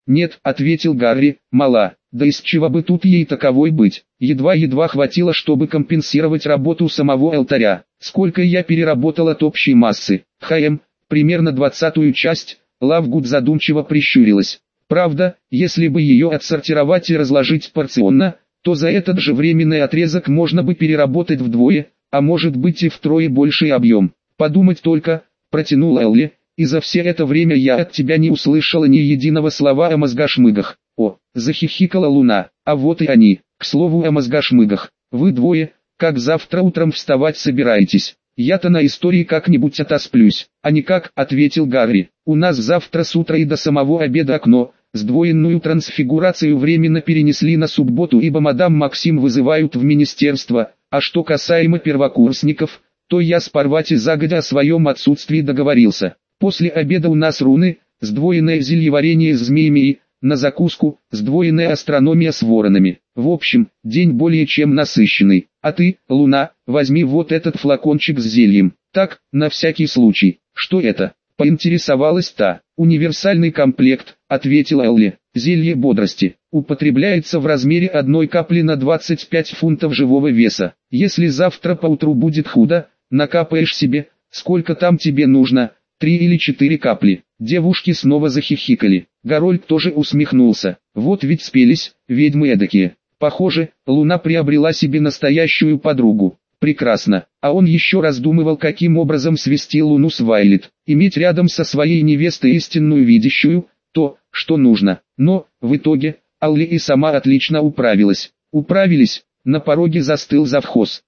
«Нет», — ответил Гарри, — «мала. Да из чего бы тут ей таковой быть? Едва-едва хватило, чтобы компенсировать работу самого алтаря. Сколько я переработал от общей массы? Примерно 20-ю часть». Лавгуд задумчиво прищурилась. «Правда, если бы ее отсортировать и разложить порционно, то за этот же временный отрезок можно бы переработать вдвое, а может быть и втрое больший объем. Подумать только», — протянула Элли, — «и за все это время я от тебя не услышала ни единого слова о мозгошмыгах». «О», — захихикала Луна, — «а вот и они. К слову о мозгошмыгах. Вы двое, как завтра утром вставать собираетесь?» «Я-то на истории как-нибудь отосплюсь». «А никак», — ответил Гарри. «У нас завтра с утра и до самого обеда окно. Сдвоенную трансфигурацию временно перенесли на субботу, ибо мадам Максим вызывают в министерство. А что касаемо первокурсников, то я с Парвати загодя о своем отсутствии договорился. После обеда у нас руны, сдвоенное зельеварение с змеями и, на закуску, сдвоенная астрономия с воронами. В общем, день более чем насыщенный. А ты, Луна, возьми вот этот флакончик с зельем. Так, на всякий случай». «Что это?» — поинтересовалась та. «Универсальный комплект», — ответила Элли. «Зелье бодрости. Употребляется в размере 1 капли на 25 фунтов живого веса. Если завтра поутру будет худо, накапаешь себе, сколько там тебе нужно, 3 или 4 капли». Девушки снова захихикали. Гарольд тоже усмехнулся. «Вот ведь спелись, ведьмы эдакие. Похоже, Луна приобрела себе настоящую подругу. Прекрасно». А он еще раздумывал, каким образом свести Луну с Вайлет. Иметь рядом со своей невестой истинную видящую, то, что нужно. Но, в итоге, Алли и сама отлично управилась. «Управились?» На пороге застыл завхоз.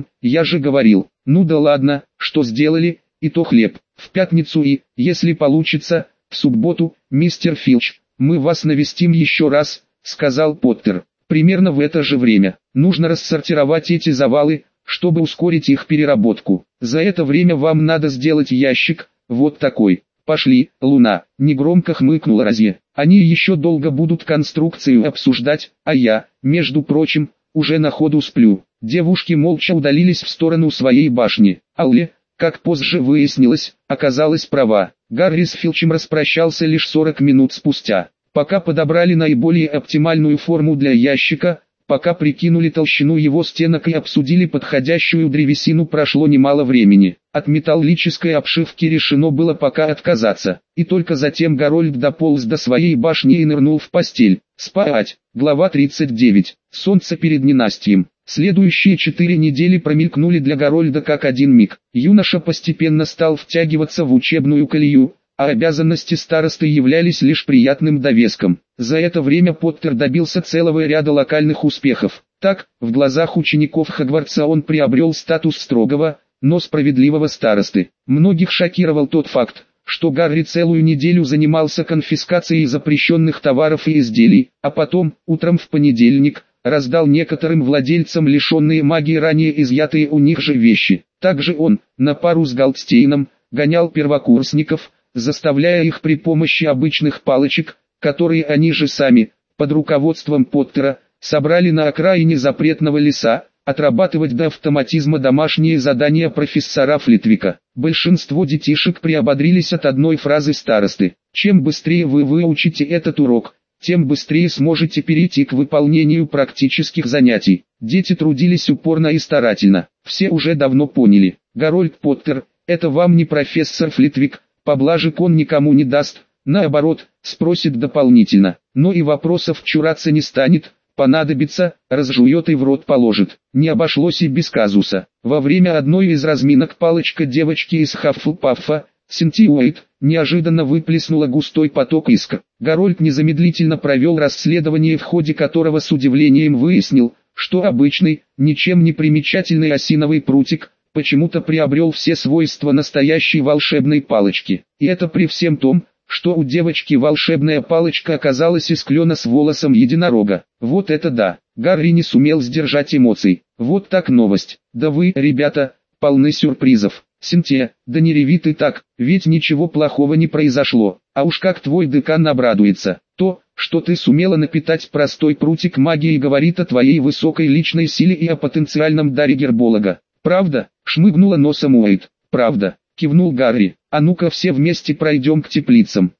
Я же говорил». «Ну да ладно, что сделали, и то хлеб. В пятницу и, если получится, в субботу, мистер Филч, мы вас навестим еще раз», — сказал Поттер. «Примерно в это же время. Нужно рассортировать эти завалы, чтобы ускорить их переработку. За это время вам надо сделать ящик, вот такой». «Пошли, Луна», — негромко хмыкнула Розье. «Они еще долго будут конструкцию обсуждать, а я, между прочим, уже на ходу сплю». Девушки молча удалились в сторону своей башни. Алле, как позже выяснилось, оказалась права. Гарри с Филчем распрощался лишь 40 минут спустя. Пока подобрали наиболее оптимальную форму для ящика, пока прикинули толщину его стенок и обсудили подходящую древесину, прошло немало времени. От металлической обшивки решено было пока отказаться. И только затем Гарольд дополз до своей башни и нырнул в постель. Спать. Глава 39. Солнце перед ненастьем. Следующие 4 недели промелькнули для Гарольда как один миг. Юноша постепенно стал втягиваться в учебную колею, а обязанности старосты являлись лишь приятным довеском. За это время Поттер добился целого ряда локальных успехов. Так, в глазах учеников Хогвартса он приобрел статус строгого, но справедливого старосты. Многих шокировал тот факт, что Гарри целую неделю занимался конфискацией запрещенных товаров и изделий, а потом, утром в понедельник, раздал некоторым владельцам лишенные магии ранее изъятые у них же вещи. Также он, на пару с Галдстейном, гонял первокурсников, заставляя их при помощи обычных палочек, которые они же сами, под руководством Поттера, собрали на окраине запретного леса, отрабатывать до автоматизма домашние задания профессора Флитвика. Большинство детишек приободрились от одной фразы старосты: «Чем быстрее вы выучите этот урок, тем быстрее сможете перейти к выполнению практических занятий». Дети трудились упорно и старательно. Все уже давно поняли: Гарольд Поттер – это вам не профессор Флитвик, поблажек он никому не даст, наоборот, спросит дополнительно, но и вопросов чураться не станет, понадобится, разжует и в рот положит. Не обошлось и без казуса. Во время одной из разминок палочка девочки из Хаффлпаффа, Синтия Уэйт, неожиданно выплеснула густой поток искр. Гарольд незамедлительно провел расследование, в ходе которого с удивлением выяснил, что обычный, ничем не примечательный осиновый прутик почему-то приобрел все свойства настоящей волшебной палочки. И это при всем том, что у девочки волшебная палочка оказалась из клена с волосом единорога. Вот это да! Гарри не сумел сдержать эмоций. Вот так новость. Да вы, ребята, полны сюрпризов. Синтия, да не реви ты так, ведь ничего плохого не произошло. А уж как твой декан обрадуется. То, что ты сумела напитать простой прутик магией, говорит о твоей высокой личной силе и о потенциальном даре герболога. Правда? Шмыгнула носом Уэйт. Правда, кивнул Гарри. А ну-ка все вместе пройдем к теплицам.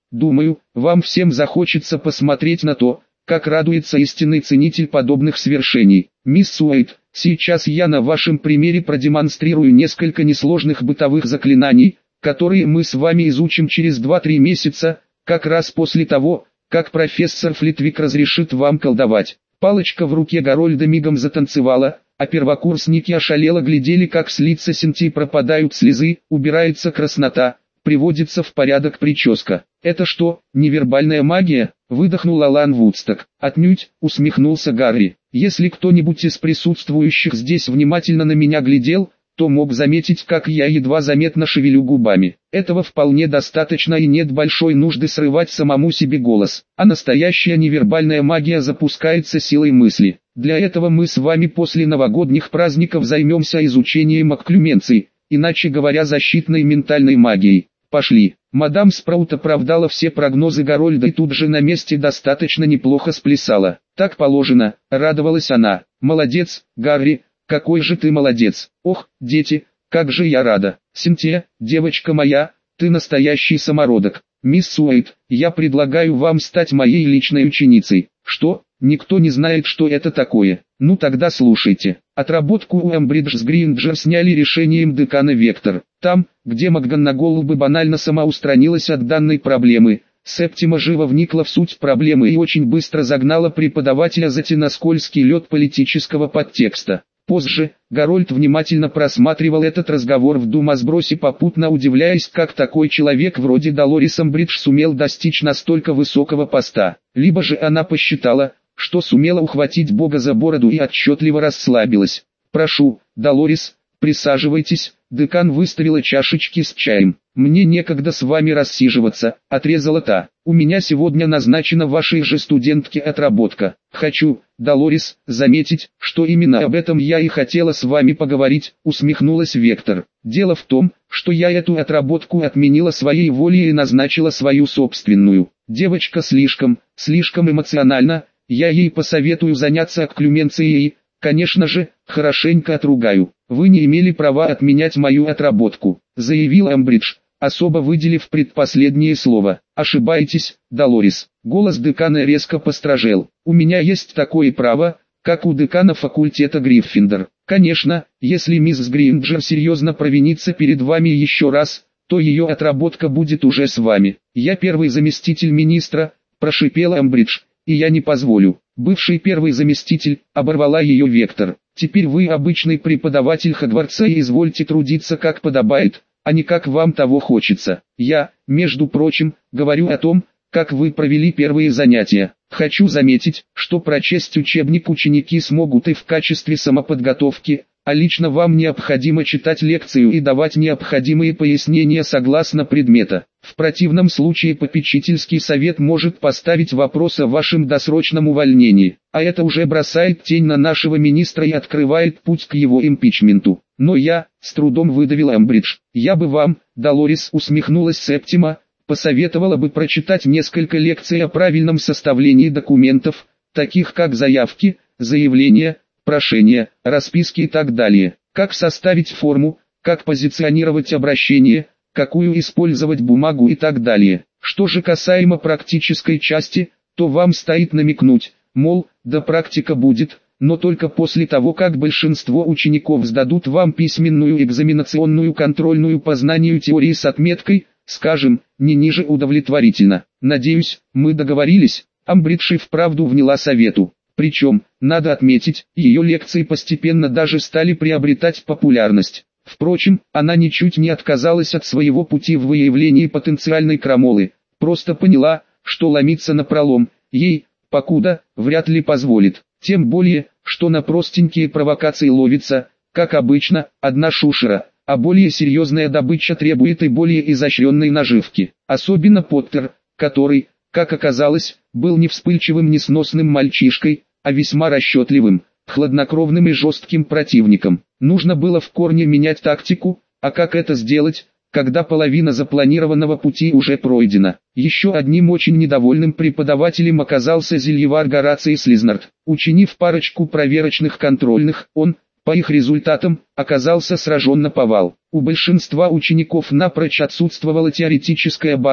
Думаю, вам всем захочется посмотреть на то, как радуется истинный ценитель подобных свершений. Мисс Уэйт, сейчас я на вашем примере продемонстрирую несколько несложных бытовых заклинаний, которые мы с вами изучим через 2-3 месяца, как раз после того, как профессор Флитвик разрешит вам колдовать. Палочка в руке Гарольда мигом затанцевала, а первокурсники ошалело глядели, как с лица Синтии пропадают слезы, убирается краснота, приводится в порядок прическа. «Это что, невербальная магия?» — выдохнул Алан Вудсток. «Отнюдь», — усмехнулся Гарри. «Если кто-нибудь из присутствующих здесь внимательно на меня глядел, то мог заметить, как я едва заметно шевелю губами. Этого вполне достаточно и нет большой нужды срывать самому себе голос. А настоящая невербальная магия запускается силой мысли. Для этого мы с вами после новогодних праздников займемся изучением окклюменций, иначе говоря, защитной ментальной магией. Пошли». Мадам Спраут оправдала все прогнозы Гарольда и тут же на месте достаточно неплохо сплясала. «Так положено», — радовалась она. «Молодец, Гарри, какой же ты молодец! Ох, дети, как же я рада! Синтия, девочка моя, ты настоящий самородок. Мисс Уэйт, я предлагаю вам стать моей личной ученицей». «Что? Никто не знает, что это такое. Ну тогда слушайте. Отработку у Эмбриджс Гринджер сняли решением декана Вектор. Там, где МакГонагал бы банально сама устранилась от данной проблемы, Септима живо вникла в суть проблемы и очень быстро загнала преподавателя за на скользкий лед политического подтекста. Позже, Гарольд внимательно просматривал этот разговор в думосбросе, попутно удивляясь, как такой человек вроде Долорис Эмбридж сумел достичь настолько высокого поста. Либо же она посчитала, что сумела ухватить Бога за бороду и отчетливо расслабилась. «Прошу, Долорис, присаживайтесь», — декан выставила чашечки с чаем. «Мне некогда с вами рассиживаться», — отрезала та. «У меня сегодня назначена вашей же студентке отработка. Хочу, Долорис, заметить, что именно об этом я и хотела с вами поговорить», — усмехнулась Вектор. «Дело в том, что я эту отработку отменила своей волей и назначила свою собственную. Девочка слишком эмоциональна, я ей посоветую заняться окклюменцией. Конечно же, хорошенько отругаю. Вы не имели права отменять мою отработку», — заявил Эмбридж, особо выделив предпоследнее слово. «Ошибаетесь, Долорис». Голос декана резко построжел. «У меня есть такое право, как у декана факультета Гриффиндор. Конечно, если мисс Гринджер серьезно провинится перед вами еще раз, то ее отработка будет уже с вами. Я первый заместитель министра», — прошипел Эмбридж, — «и я не позволю». Бывший первый заместитель, оборвала ее Вектор. «Теперь вы обычный преподаватель Хогвартса и извольте трудиться как подобает, а не как вам того хочется. Я, между прочим, говорю о том, как вы провели первые занятия. Хочу заметить, что прочесть учебник ученики смогут и в качестве самоподготовки, а лично вам необходимо читать лекцию и давать необходимые пояснения согласно предмета. В противном случае попечительский совет может поставить вопрос о вашем досрочном увольнении, а это уже бросает тень на нашего министра и открывает путь к его импичменту. Но я, с трудом выдавил Эмбридж, я бы вам, Долорис, усмехнулась Септима, посоветовала бы прочитать несколько лекций о правильном составлении документов, таких как заявки, заявления, прошения, расписки и так далее. Как составить форму, как позиционировать обращение, какую использовать бумагу и так далее. Что же касаемо практической части, то вам стоит намекнуть, мол, да практика будет, но только после того, как большинство учеников сдадут вам письменную экзаменационную контрольную по знанию теории с отметкой, скажем, не ниже удовлетворительно. Надеюсь, мы договорились. Эмбридж и вправду вняла совету. Причем, надо отметить, ее лекции постепенно даже стали приобретать популярность. Впрочем, она ничуть не отказалась от своего пути в выявлении потенциальной крамолы, просто поняла, что ломиться напролом, ей, покуда, вряд ли позволит. Тем более, что на простенькие провокации ловится, как обычно, одна шушера, а более серьезная добыча требует и более изощренной наживки. Особенно Поттер, который, как оказалось, был не вспыльчивым несносным мальчишкой, а весьма расчетливым, хладнокровным и жестким противником. Нужно было в корне менять тактику, а как это сделать, когда половина запланированного пути уже пройдена? Еще одним очень недовольным преподавателем оказался зельевар Гораций Слизнард. Учинив парочку проверочных контрольных, он, по их результатам, оказался сражен наповал. У большинства учеников напрочь отсутствовала теоретическая база,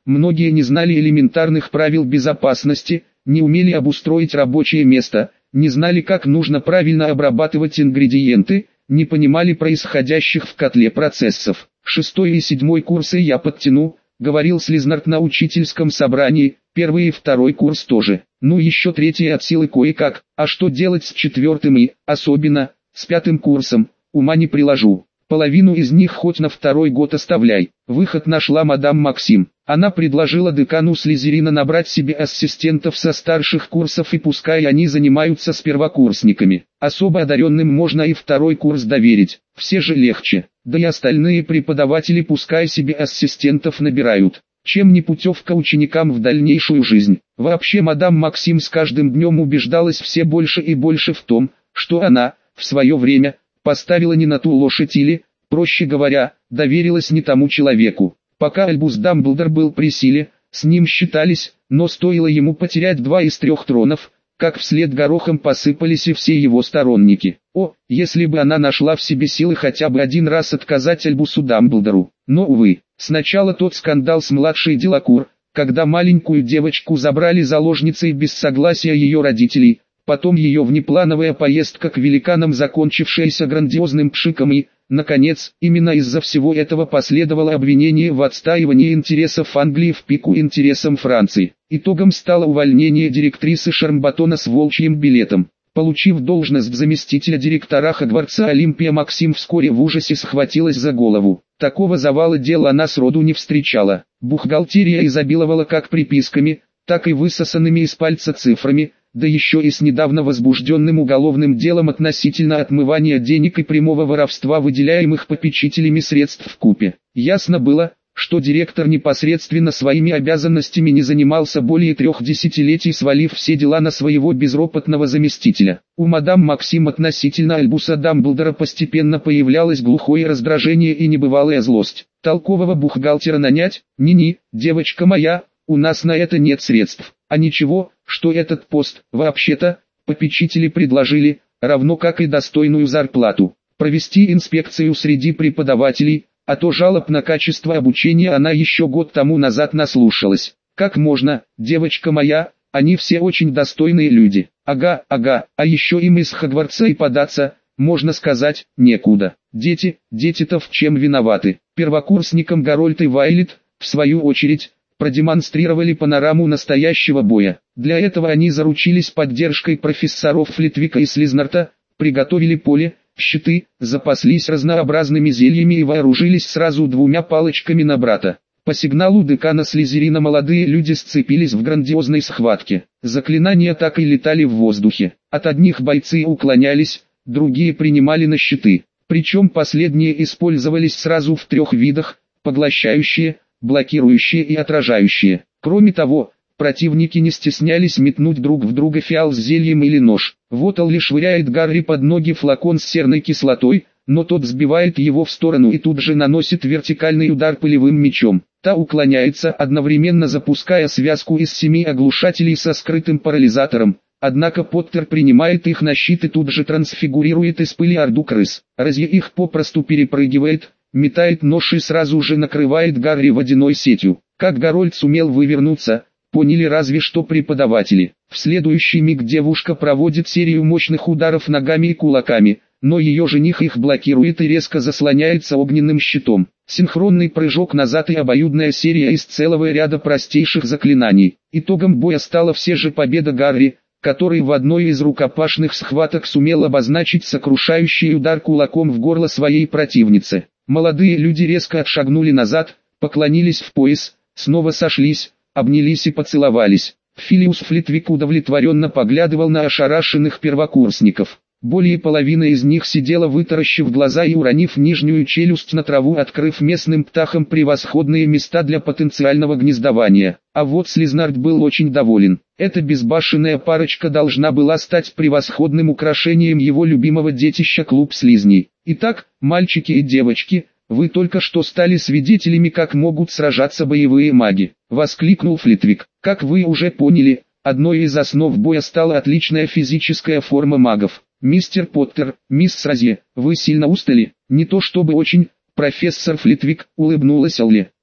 многие не знали элементарных правил безопасности, не умели обустроить рабочее место, не знали, как нужно правильно обрабатывать ингредиенты, не понимали происходящих в котле процессов. 6-й и 7-й курсы я подтяну, говорил Слизнард на учительском собрании, 1-й и 2-й курс тоже. Ну еще 3-й от силы кое-как, а что делать с 4-м и, особенно, с 5-м курсом, ума не приложу. Половину из них хоть на 2-й год оставляй. Выход нашла мадам Максим. Она предложила декану Слизерина набрать себе ассистентов со старших курсов и пускай они занимаются с первокурсниками. Особо одаренным можно и 2-й курс доверить, все же легче. Да и остальные преподаватели пускай себе ассистентов набирают. Чем не путевка ученикам в дальнейшую жизнь. Вообще мадам Максим с каждым днем убеждалась все больше и больше в том, что она, в свое время, поставила не на ту лошадь или, проще говоря, доверилась не тому человеку. Пока Альбус Дамблдор был при силе, с ним считались, но стоило ему потерять 2 из 3 тронов, как вслед горохом посыпались и все его сторонники. О, если бы она нашла в себе силы хотя бы один раз отказать Альбусу Дамблдору. Но увы, сначала тот скандал с младшей Делакур, когда маленькую девочку забрали заложницей без согласия ее родителей, потом ее внеплановая поездка к великанам, закончившаяся грандиозным пшиком и, наконец, именно из-за всего этого последовало обвинение в отстаивании интересов Англии в пику интересам Франции. Итогом стало увольнение директрисы Шармбатона с волчьим билетом. Получив должность заместителя директора Хогвартса, Олимпия Максим вскоре в ужасе схватилась за голову. Такого завала дел она сроду не встречала. Бухгалтерия изобиловала как приписками, так и высосанными из пальца цифрами, да еще и с недавно возбужденным уголовным делом относительно отмывания денег и прямого воровства, выделяемых попечителями средств вкупе. Ясно было, что директор непосредственно своими обязанностями не занимался более 3 десятилетий, свалив все дела на своего безропотного заместителя. У мадам Максим относительно Альбуса Дамблдора постепенно появлялось глухое раздражение и небывалая злость. Толкового бухгалтера нанять? Ни-ни, девочка моя, у нас на это нет средств. А ничего, что этот пост, вообще-то, попечители предложили, равно как и достойную зарплату. Провести инспекцию среди преподавателей, а то жалоб на качество обучения она еще год тому назад наслушалась. Как можно, девочка моя, они все очень достойные люди. Ага, а еще им из Хогвартса и податься, можно сказать, некуда. Дети-то в чем виноваты? Первокурсникам Гарольд и Вайлет, в свою очередь, продемонстрировали панораму настоящего боя. Для этого они заручились поддержкой профессоров Флитвика и Слизнарта, приготовили поле, щиты, запаслись разнообразными зельями и вооружились сразу 2 палочками на брата. По сигналу декана Слизерина молодые люди сцепились в грандиозной схватке. Заклинания так и летали в воздухе. От одних бойцы уклонялись, другие принимали на щиты. Причем последние использовались сразу в 3 видах: поглощающие, блокирующие и отражающие. Кроме того, противники не стеснялись метнуть друг в друга фиал с зельем или нож. Вот Алли швыряет Гарри под ноги флакон с серной кислотой, но тот сбивает его в сторону и тут же наносит вертикальный удар пылевым мечом. Та уклоняется, одновременно запуская связку из 7 оглушателей со скрытым парализатором. Однако Поттер принимает их на щит и тут же трансфигурирует из пыли орду крыс. Разъя их попросту перепрыгивает, метает нож и сразу же накрывает Гарри водяной сетью. Как Гарольд сумел вывернуться, поняли разве что преподаватели. В следующий миг девушка проводит серию мощных ударов ногами и кулаками, но ее жених их блокирует и резко заслоняется огненным щитом. Синхронный прыжок назад и обоюдная серия из целого ряда простейших заклинаний. Итогом боя стала все же победа Гарри, который в одной из рукопашных схваток сумел обозначить сокрушающий удар кулаком в горло своей противницы. Молодые люди резко отшагнули назад, поклонились в пояс, снова сошлись, обнялись и поцеловались. Филиус Флитвик удовлетворенно поглядывал на ошарашенных первокурсников. Более половины из них сидела, вытаращив глаза и уронив нижнюю челюсть на траву, открыв местным птахам превосходные места для потенциального гнездования. А вот Слизнард был очень доволен. Эта безбашенная парочка должна была стать превосходным украшением его любимого детища клуб слизней. Итак, мальчики и девочки, вы только что стали свидетелями, как могут сражаться боевые маги, воскликнул Флитвик. Как вы уже поняли, одной из основ боя стала отличная физическая форма магов. Мистер Поттер, мисс Розье, вы сильно устали? Не то чтобы очень, профессор Флитвик, улыбнулась Алли.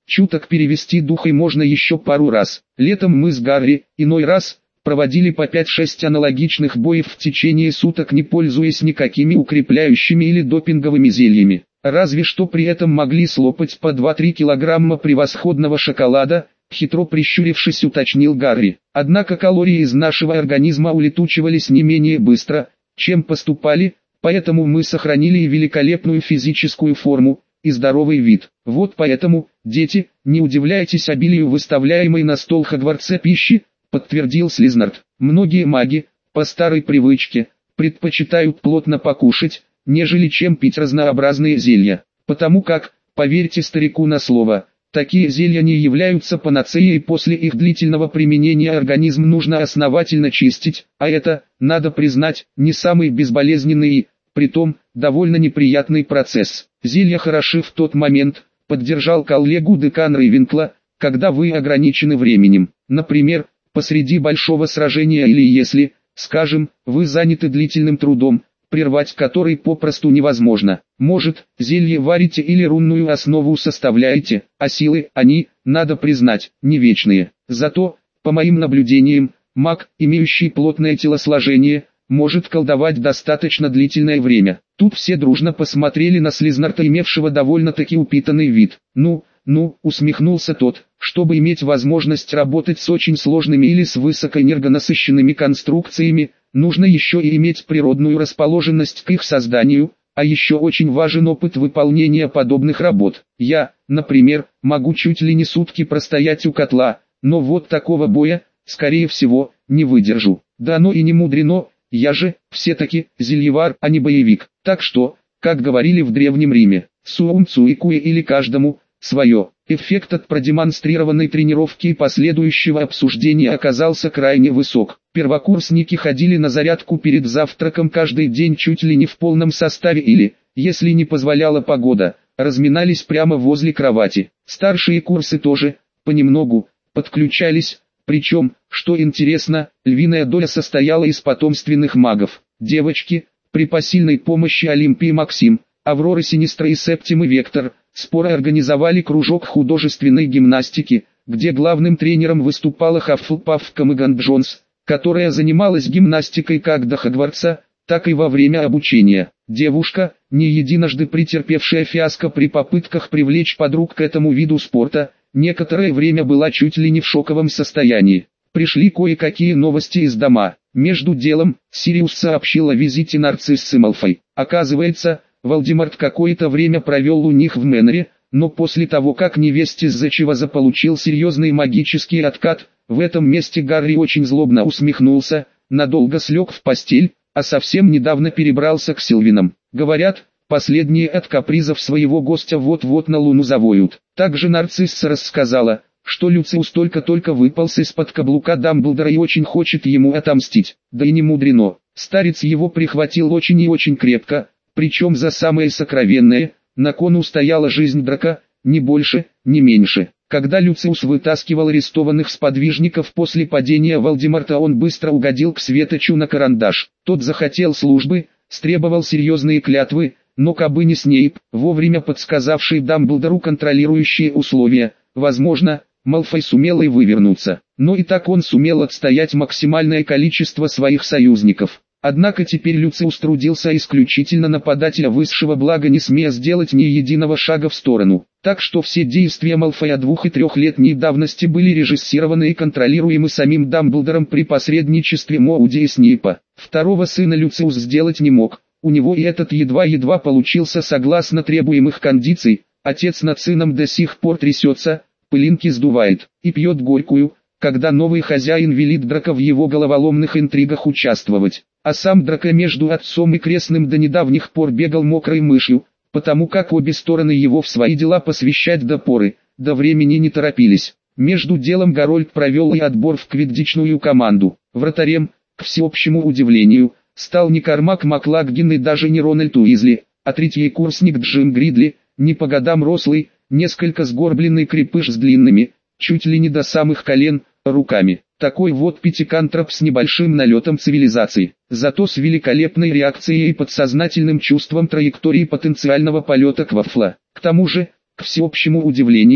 Чуток перевести дух и можно еще пару раз. Летом мы с Гарри, иной раз, проводили по 5-6 аналогичных боев в течение суток, не пользуясь никакими укрепляющими или допинговыми зельями. Разве что при этом могли слопать по 2-3 килограмма превосходного шоколада, хитро прищурившись, уточнил Гарри. Однако калории из нашего организма улетучивались не менее быстро, чем поступали, поэтому мы сохранили и великолепную физическую форму, и здоровый вид. Вот поэтому, дети, не удивляйтесь обилию выставляемой на стол Хогвартса пищи, подтвердил Слизнард. Многие маги, по старой привычке, предпочитают плотно покушать, нежели чем пить разнообразные зелья. Потому как, поверьте старику на слово, такие зелья не являются панацеей, и после их длительного применения организм нужно основательно чистить, а это, надо признать, не самый безболезненный и, притом, довольно неприятный процесс. Зелья хороши в тот момент, поддержал коллегу декан Рейвенкла, когда вы ограничены временем. Например, посреди большого сражения или если, скажем, вы заняты длительным трудом, прервать который попросту невозможно. Может, зелье варите или рунную основу составляете, а силы, они, надо признать, не вечные. Зато, по моим наблюдениям, маг, имеющий плотное телосложение, может колдовать достаточно длительное время. Тут все дружно посмотрели на Слизнарда, имевшего довольно-таки упитанный вид. Ну, усмехнулся тот, чтобы иметь возможность работать с очень сложными или с высокоэнергонасыщенными конструкциями, нужно еще и иметь природную расположенность к их созданию, а еще очень важен опыт выполнения подобных работ. Я, например, могу чуть ли не сутки простоять у котла, но вот такого боя, скорее всего, не выдержу. Да оно и не мудрено, я же, все-таки, зельевар, а не боевик. Так что, как говорили в Древнем Риме, суум цуикуе или каждому свое. Эффект от продемонстрированной тренировки и последующего обсуждения оказался крайне высок. Первокурсники ходили на зарядку перед завтраком каждый день чуть ли не в полном составе или, если не позволяла погода, разминались прямо возле кровати. Старшие курсы тоже, понемногу, подключались, причем, что интересно, львиная доля состояла из потомственных магов. Девочки, при посильной помощи Олимпии Максим, Авроры Синистра и Септимы Вектор, споро организовали кружок художественной гимнастики, где главным тренером выступала Хаффлпафф Камиган Джонс, которая занималась гимнастикой как до Хогвартса, так и во время обучения. Девушка, не единожды претерпевшая фиаско при попытках привлечь подруг к этому виду спорта, некоторое время была чуть ли не в шоковом состоянии. Пришли кое-какие новости из дома. Между делом, Сириус сообщил о визите Нарциссы Малфой. Оказывается, Волдеморт какое-то время провел у них в Мэннере, но после того как невесть из-за чего заполучил серьезный магический откат, в этом месте Гарри очень злобно усмехнулся, надолго слег в постель, а совсем недавно перебрался к Сильвинам. Говорят, последние от капризов своего гостя вот-вот на Луну завоют. Также Нарцисса рассказала, что Люциус только-только выполз из-под каблука Дамблдора и очень хочет ему отомстить. Да и не мудрено, старец его прихватил очень и очень крепко, причем за самое сокровенное, на кону стояла жизнь Драка, ни больше, ни меньше. Когда Люциус вытаскивал арестованных сподвижников после падения Волдеморта, он быстро угодил к Светочу на карандаш. Тот захотел службы, стребовал серьезные клятвы, но кабы не Снейп, вовремя подсказавший Дамблдору контролирующие условия, возможно, Малфой сумел и вывернуться. Но и так он сумел отстоять максимальное количество своих союзников. Однако теперь Люциус трудился исключительно на подателя высшего блага, не смея сделать ни единого шага в сторону. Так что все действия Малфоя 2- и 3-летней давности были режиссированы и контролируемы самим Дамблдором при посредничестве Моуди и Снейпа. Второго сына Люциус сделать не мог, у него и этот едва-едва получился согласно требуемых кондиций, отец над сыном до сих пор трясется, пылинки сдувает и пьет горькую, когда новый хозяин велит Драко в его головоломных интригах участвовать. А сам Драко между отцом и крестным до недавних пор бегал мокрой мышью, потому как обе стороны его в свои дела посвящать до поры, до времени не торопились. Между делом Гарольд провел и отбор в квиддичную команду. Вратарем, к всеобщему удивлению, стал не Кармак Маклаггин и даже не Рональд Уизли, а третий курсник Джим Гридли, не по годам рослый, несколько сгорбленный крепыш с длинными, чуть ли не до самых колен, руками. Такой вот пятикантроп с небольшим налетом цивилизации, зато с великолепной реакцией и подсознательным чувством траектории потенциального полета Квафла. К тому же, к всеобщему удивлению,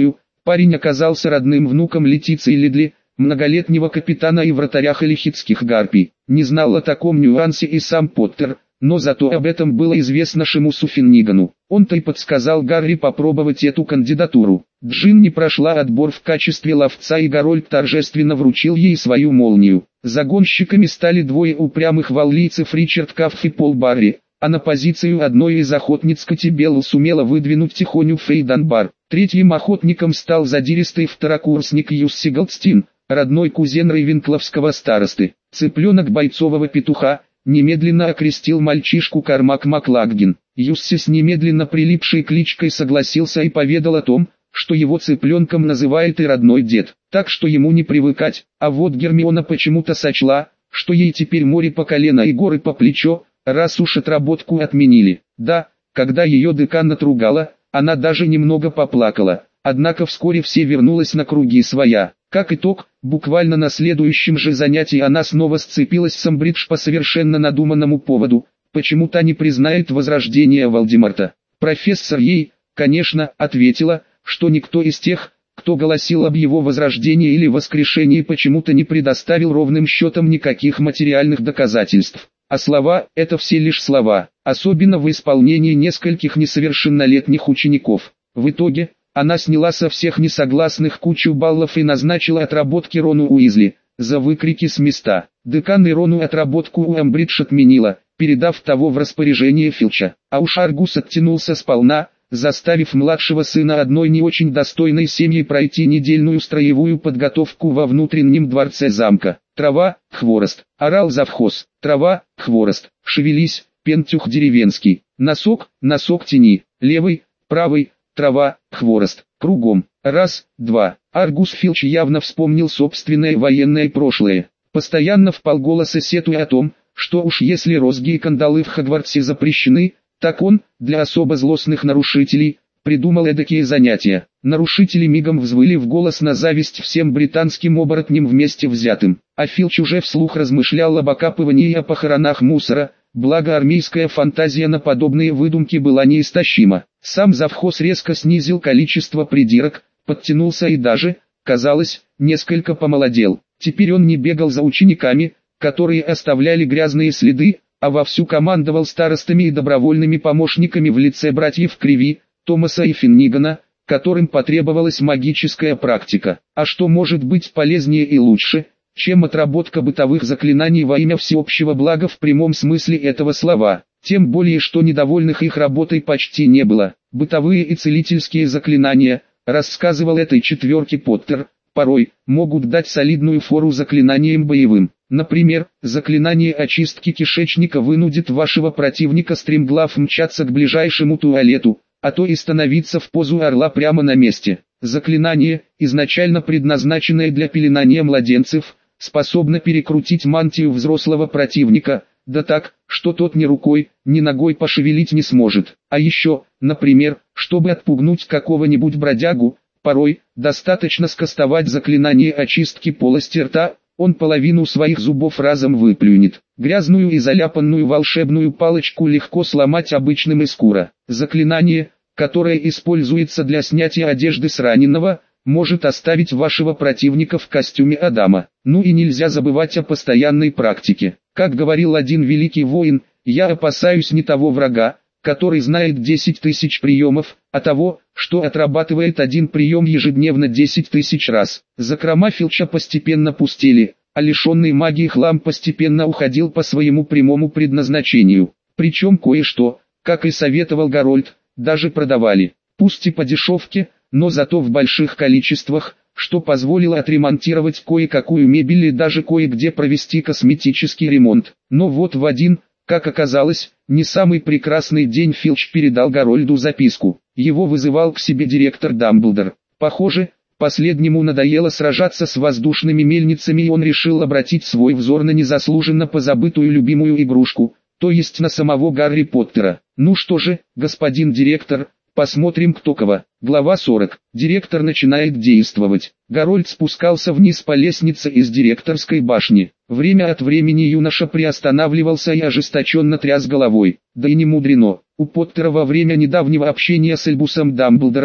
Парень оказался родным внуком Летиции Лидли, многолетнего капитана и вратаря халихидских гарпий. Не знал о таком нюансе и сам Поттер, но зато об этом было известно Шемусу Финнигану. Он-то и подсказал Гарри попробовать эту кандидатуру. Джин не прошла отбор в качестве ловца, и Гарольд торжественно вручил ей свою молнию. Загонщиками стали двое упрямых валлийцев Ричард Кафф и Пол Барри, а на позицию одной из охотниц Кати Белл сумела выдвинуть тихоню Фей Данбар. Третьим охотником стал задиристый второкурсник Юсси Голдстин, родной кузен рейвенкловского старосты. Цыпленок бойцового петуха немедленно окрестил мальчишку Кармак Маклаггин. Юсси с немедленно прилипшей кличкой согласился и поведал о том, что его цыпленком называет и родной дед, так что ему не привыкать. А вот Гермиона почему-то сочла, что ей теперь море по колено и горы по плечо, раз уж отработку отменили. Да, когда ее декан отругала, она даже немного поплакала, однако вскоре все вернулось на круги своя. Как итог, буквально на следующем же занятии она снова сцепилась с Амбридж по совершенно надуманному поводу, почему та не признает возрождение Волдеморта. Профессор ей, конечно, ответила, что никто из тех, кто голосил об его возрождении или воскрешении, почему-то не предоставил ровным счетом никаких материальных доказательств. А слова – это все лишь слова, особенно в исполнении нескольких несовершеннолетних учеников. В итоге, она сняла со всех несогласных кучу баллов и назначила отработки Рону Уизли за выкрики с места. Декан и Рону отработку у Амбридж отменила, передав того в распоряжение Филча. А уж Аргус оттянулся сполна, заставив младшего сына одной не очень достойной семьи пройти недельную строевую подготовку во внутреннем дворце замка. «Трава, хворост!» — орал завхоз. «Трава, хворост! Шевелись, пентюх деревенский! Носок, носок тяни! Левый, правый, трава, хворост! Кругом! Раз, два!» Аргус Филч явно вспомнил собственное военное прошлое, постоянно вполголоса сетуя о том, что уж если розги и кандалы в Хогвартсе запрещены, так он, для особо злостных нарушителей, придумал эдакие занятия. Нарушители мигом взвыли в голос на зависть всем британским оборотням вместе взятым. А Филч уже вслух размышлял об окапывании и о похоронах мусора, благо армейская фантазия на подобные выдумки была неистощима. Сам завхоз резко снизил количество придирок, подтянулся и даже, казалось, несколько помолодел. Теперь он не бегал за учениками, которые оставляли грязные следы, а вовсю командовал старостами и добровольными помощниками в лице братьев Криви, Томаса и Финнигана, которым потребовалась магическая практика. А что может быть полезнее и лучше, чем отработка бытовых заклинаний во имя всеобщего блага в прямом смысле этого слова? Тем более, что недовольных их работой почти не было. Бытовые и целительские заклинания, рассказывал этой четверке Поттер, порой могут дать солидную фору заклинаниям боевым. Например, заклинание очистки кишечника вынудит вашего противника стремглав мчаться к ближайшему туалету, а то и становиться в позу орла прямо на месте. Заклинание, изначально предназначенное для пеленания младенцев, способно перекрутить мантию взрослого противника, да так, что тот ни рукой, ни ногой пошевелить не сможет. А еще, например, чтобы отпугнуть какого-нибудь бродягу, порой достаточно скастовать заклинание очистки полости рта, он половину своих зубов разом выплюнет. Грязную и заляпанную волшебную палочку легко сломать обычным искура. Заклинание, которое используется для снятия одежды с раненого, может оставить вашего противника в костюме Адама. Ну и нельзя забывать о постоянной практике. Как говорил один великий воин, я опасаюсь не того врага, который знает 10 тысяч приемов, а того, что отрабатывает один прием ежедневно 10 тысяч раз. Закрома Филча постепенно пустели, а лишенный магии хлам постепенно уходил по своему прямому предназначению. Причем кое-что, как и советовал Гарольд, даже продавали. Пусть и по дешевке, но зато в больших количествах, что позволило отремонтировать кое-какую мебель и даже кое-где провести косметический ремонт. Но вот в один, как оказалось, не самый прекрасный день Филч передал Гарольду записку. Его вызывал к себе директор Дамблдор. Похоже, последнему надоело сражаться с воздушными мельницами, и он решил обратить свой взор на незаслуженно позабытую любимую игрушку, то есть на самого Гарри Поттера. Ну что же, господин директор, посмотрим кто кого. Глава 40. Директор начинает действовать. Гарольд спускался вниз по лестнице из директорской башни. Время от времени юноша приостанавливался и ожесточенно тряс головой. Да и не мудрено. У Поттера во время недавнего общения с Альбусом Дамблдором,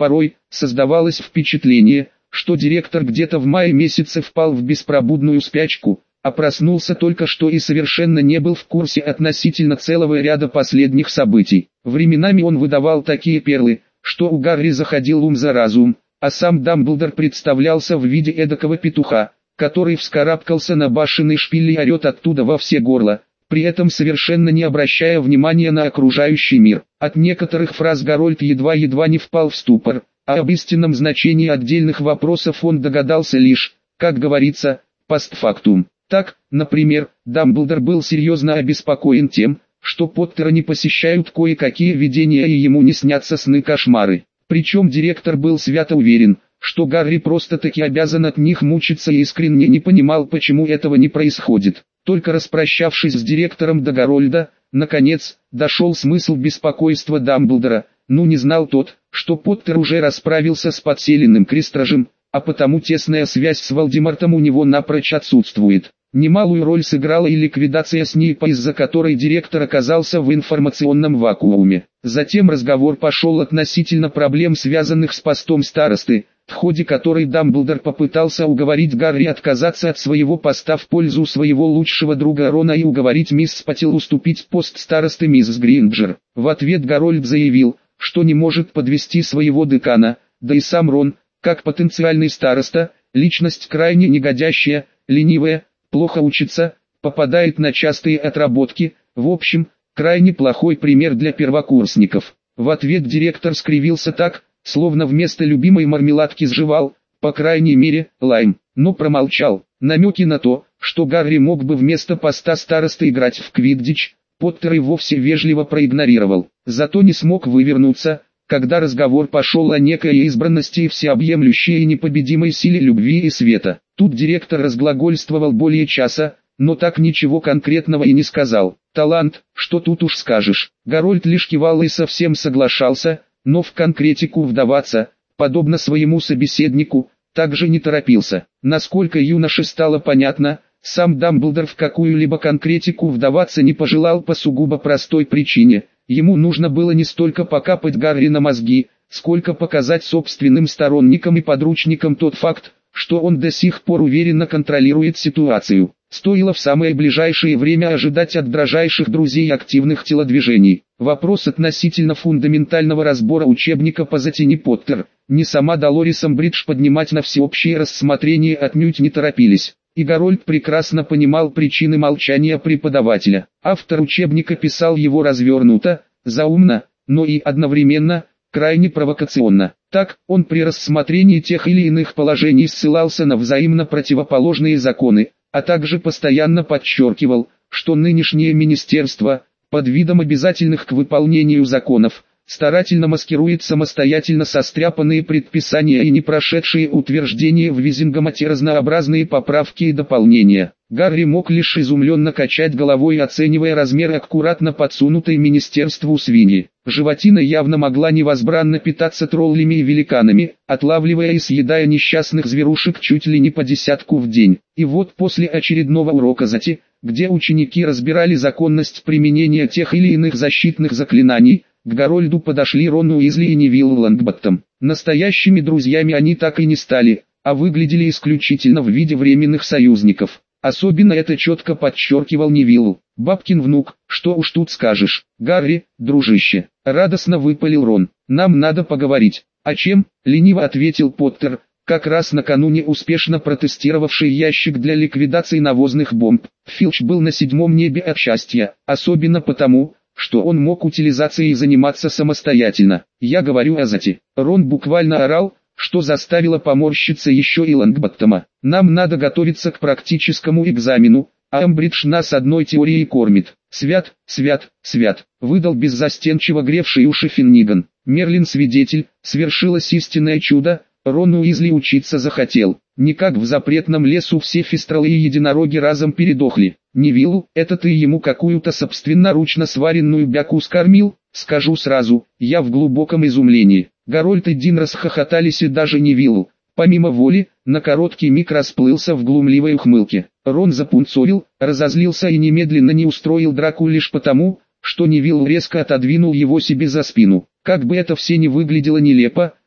Порой создавалось впечатление, что директор где-то в мае месяце впал в беспробудную спячку, а проснулся только что и совершенно не был в курсе относительно целого ряда последних событий. Временами он выдавал такие перлы, что у Гарри заходил ум за разум, а сам Дамблдор представлялся в виде эдакого петуха, который вскарабкался на башенный шпиль и орет оттуда во все горло, при этом совершенно не обращая внимания на окружающий мир. От некоторых фраз Гарольд едва-едва не впал в ступор, а об истинном значении отдельных вопросов он догадался лишь, как говорится, постфактум. Так, например, Дамблдор был серьезно обеспокоен тем, что Поттера не посещают кое-какие видения и ему не снятся сны-кошмары. Причем директор был свято уверен, что Гарри просто-таки обязан от них мучиться и искренне не понимал, почему этого не происходит. Только распрощавшись с директором до Гарольда, наконец, дошел смысл беспокойства Дамблдора. Ну не знал тот, что Поттер уже расправился с подселенным крестражем, а потому тесная связь с Волдемортом у него напрочь отсутствует. Немалую роль сыграла и ликвидация Снейпа, из-за которой директор оказался в информационном вакууме. Затем разговор пошел относительно проблем, связанных с постом старосты, в ходе которой Дамблдор попытался уговорить Гарри отказаться от своего поста в пользу своего лучшего друга Рона и уговорить мисс Спатил уступить пост старосты миссис Гринджер. В ответ Гарольд заявил, что не может подвести своего декана, да и сам Рон, как потенциальный староста, личность крайне негодящая, ленивая, плохо учится, попадает на частые отработки, в общем, крайне плохой пример для первокурсников. В ответ директор скривился так, словно вместо любимой мармеладки сживал, по крайней мере, лайм, но промолчал. Намеки на то, что Гарри мог бы вместо поста старосты играть в квиддич, Поттер и вовсе вежливо проигнорировал. Зато не смог вывернуться, когда разговор пошел о некой избранности и всеобъемлющей и непобедимой силе любви и света. Тут директор разглагольствовал более часа, но так ничего конкретного и не сказал. Талант, что тут уж скажешь. Гарольд лишь кивал и совсем соглашался, но в конкретику вдаваться, подобно своему собеседнику, также не торопился. Насколько юноше стало понятно, сам Дамблдор в какую-либо конкретику вдаваться не пожелал по сугубо простой причине. Ему нужно было не столько покапать Гарри на мозги, сколько показать собственным сторонникам и подручникам тот факт, что он до сих пор уверенно контролирует ситуацию. Стоило в самое ближайшее время ожидать от дрожайших друзей активных телодвижений. Вопрос относительно фундаментального разбора учебника по Затени Поттер, ни сама Долорес Амбридж поднимать на всеобщее рассмотрение отнюдь не торопились. И Гарольд прекрасно понимал причины молчания преподавателя. Автор учебника писал его развернуто, заумно, но и одновременно, крайне провокационно. Так, он при рассмотрении тех или иных положений ссылался на взаимно противоположные законы, а также постоянно подчеркивал, что нынешнее министерство, под видом обязательных к выполнению законов, старательно маскирует самостоятельно состряпанные предписания и не прошедшие утверждения в Визингамате разнообразные поправки и дополнения. Гарри мог лишь изумленно качать головой, оценивая размер аккуратно подсунутой министерству свиньи. Животина явно могла невозбранно питаться троллями и великанами, отлавливая и съедая несчастных зверушек чуть ли не по десятку в день. И вот после очередного урока Зати, где ученики разбирали законность применения тех или иных защитных заклинаний, к Гарольду подошли Рон Уизли и Невилл Лонгботтом. Настоящими друзьями они так и не стали, а выглядели исключительно в виде временных союзников. Особенно это четко подчеркивал Невилл. «Бабкин внук, что уж тут скажешь. Гарри, дружище», — радостно выпалил Рон. «Нам надо поговорить». «О чем?» — лениво ответил Поттер, как раз накануне успешно протестировавший ящик для ликвидации навозных бомб. Филч был на седьмом небе от счастья, особенно потому, что он мог утилизацией заниматься самостоятельно. «Я говорю о Зати». Рон буквально орал, что заставило поморщиться еще и Лонгботтома. «Нам надо готовиться к практическому экзамену, а Амбридж нас одной теорией кормит». «Свят, свят, свят», — выдал беззастенчиво гревший уши Финниган. «Мерлин свидетель, свершилось истинное чудо, Рон Уизли учиться захотел». Никак в запретном лесу все фистралы и единороги разом передохли. «Невиллу, это ты ему какую-то собственноручно сваренную бяку скормил?» «Скажу сразу, я в глубоком изумлении». Гарольд и Дин расхохотались, и даже Невиллу, помимо воли, на короткий миг расплылся в глумливой ухмылке. Рон запунцовил, разозлился и немедленно не устроил драку лишь потому, что Невилл резко отодвинул его себе за спину. Как бы это все ни выглядело нелепо,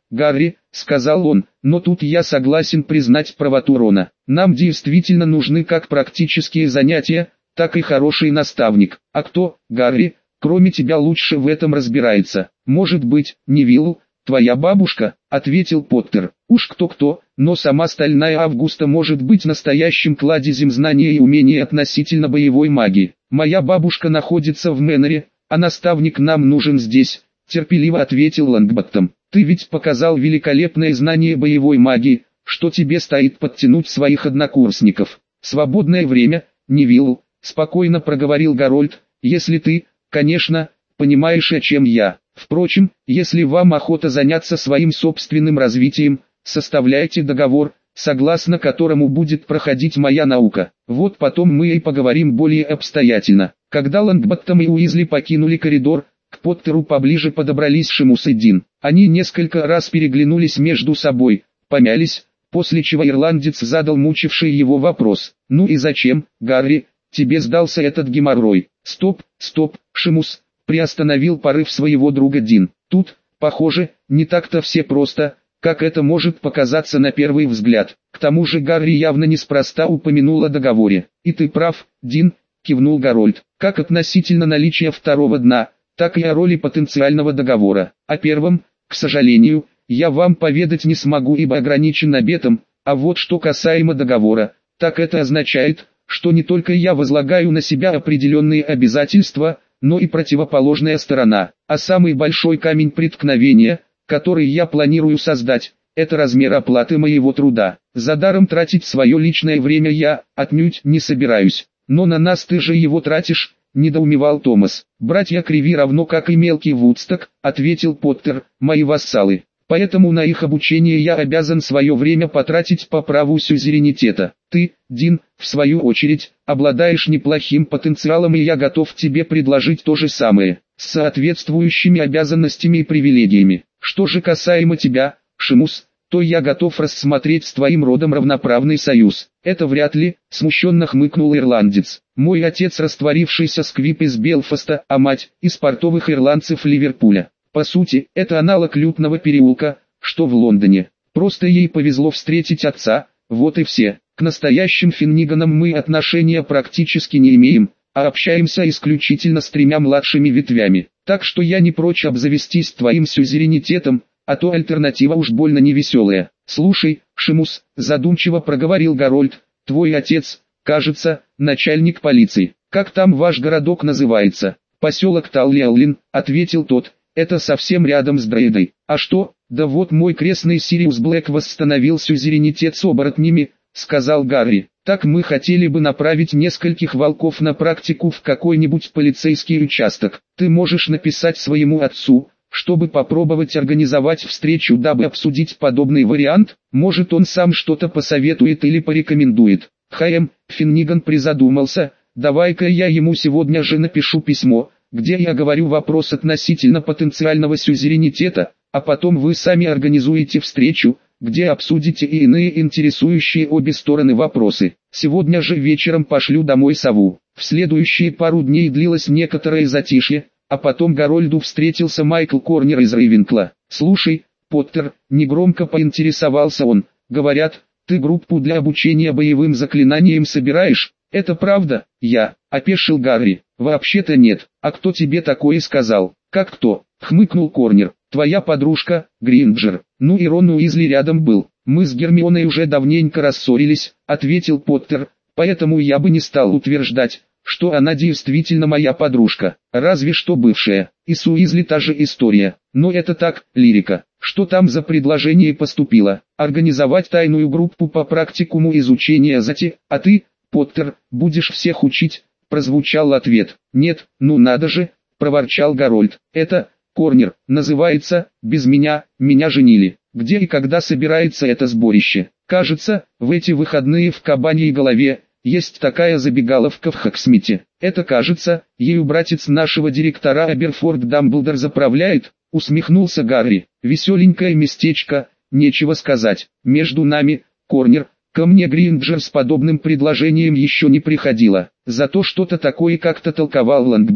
Гарри», — сказал он, — «но тут я согласен признать правоту Рона. Нам действительно нужны как практические занятия, так и хороший наставник. А кто, Гарри, кроме тебя лучше в этом разбирается?» «Может быть, Невилл, твоя бабушка», — ответил Поттер. «Уж кто-кто, но сама Стальная Августа может быть настоящим кладезем знаний и умений относительно боевой магии. Моя бабушка находится в Мэннере, а наставник нам нужен здесь», — терпеливо ответил Лонгботтом. «Ты ведь показал великолепное знание боевой магии, что тебе стоит подтянуть своих однокурсников. Свободное время, Невилл», — спокойно проговорил Гарольд, — «если ты, конечно, понимаешь, о чем я. Впрочем, если вам охота заняться своим собственным развитием, составляйте договор, согласно которому будет проходить моя наука. Вот потом мы и поговорим более обстоятельно». Когда Лонгботтом и Уизли покинули коридор, к Поттеру поближе подобрались Шимус и Дин. Они несколько раз переглянулись между собой, помялись, после чего ирландец задал мучивший его вопрос. «Ну и зачем, Гарри, тебе сдался этот геморрой?» «Стоп, Шимус», — приостановил порыв своего друга Дин. «Тут, похоже, не так-то все просто, как это может показаться на первый взгляд. К тому же Гарри явно неспроста упомянул о договоре». «И ты прав, Дин», — кивнул Гарольд, — «как относительно наличия второго дна, так и о роли потенциального договора. О первом, к сожалению, я вам поведать не смогу, ибо ограничен обетом, а вот что касаемо договора, так это означает, что не только я возлагаю на себя определенные обязательства, но и противоположная сторона. А самый большой камень преткновения, который я планирую создать, это размер оплаты моего труда. За даром тратить свое личное время я, отнюдь, не собираюсь. Но на нас ты же его тратишь, недоумевал Томас. «Братья Криви равно как и мелкий Вудсток», — ответил Поттер, — «мои вассалы. Поэтому на их обучение я обязан свое время потратить по праву сюзеренитета. Ты, Дин, в свою очередь, обладаешь неплохим потенциалом, и я готов тебе предложить то же самое, с соответствующими обязанностями и привилегиями. Что же касаемо тебя, Шимус, то я готов рассмотреть с твоим родом равноправный союз». «Это вряд ли», — смущенно хмыкнул ирландец. «Мой отец растворившийся сквип из Белфаста, а мать — из портовых ирландцев Ливерпуля. По сути, это аналог Лютного переулка, что в Лондоне. Просто ей повезло встретить отца, вот и все. К настоящим Финниганам мы отношения практически не имеем, а общаемся исключительно с 3 младшими ветвями. Так что я не прочь обзавестись твоим сюзеренитетом, а то альтернатива уж больно невеселая». «Слушай, Шимус», — задумчиво проговорил Гарольд, — «твой отец, кажется, начальник полиции. Как там ваш городок называется?» «Поселок Таллиаллин», — ответил тот, — «это совсем рядом с Дрейдой». «А что?» «Да вот мой крестный Сириус Блэк восстановил сюзеренитет с оборотнями», — сказал Гарри. «Так мы хотели бы направить нескольких волков на практику в какой-нибудь полицейский участок. Ты можешь написать своему отцу, чтобы попробовать организовать встречу, дабы обсудить подобный вариант. Может, он сам что-то посоветует или порекомендует». Финниган призадумался. «Давай-ка я ему сегодня же напишу письмо, где я говорю вопрос относительно потенциального сюзеренитета, а потом вы сами организуете встречу, где обсудите и иные интересующие обе стороны вопросы. Сегодня же вечером пошлю домой сову». В следующие пару дней длилось некоторое затишье, а потом Гарольду встретился Майкл Корнер из Рейвенкла. «Слушай, Поттер», — негромко поинтересовался он, — «говорят, ты группу для обучения боевым заклинаниям собираешь? Это правда?» «Я», — опешил Гарри, — «вообще-то нет. А кто тебе такое сказал?» «Как кто?» — хмыкнул Корнер. «Твоя подружка, Гринджер». «Ну и Рон Уизли рядом был. Мы с Гермионой уже давненько рассорились», — ответил Поттер, — «поэтому я бы не стал утверждать, что она действительно моя подружка, разве что бывшая. И с Уизли та же история. Но это так, лирика. Что там за предложение поступило? Организовать тайную группу по практикуму изучения зати, а ты, Поттер, будешь всех учить?» Прозвучал ответ. «Нет, ну надо же», — проворчал Гарольд. «Это, Корнер, называется «Без меня, меня женили». Где и когда собирается это сборище?» «Кажется, в эти выходные в Кабаньей Голове. Есть такая забегаловка в Хоксмите. Это, кажется, ею братец нашего директора Аберфорд Дамблдор заправляет», — усмехнулся Гарри. «Веселенькое местечко, нечего сказать. Между нами, Корнер, ко мне Гринджер с подобным предложением еще не приходила. Зато что-то такое как-то толковал Лонгботтом.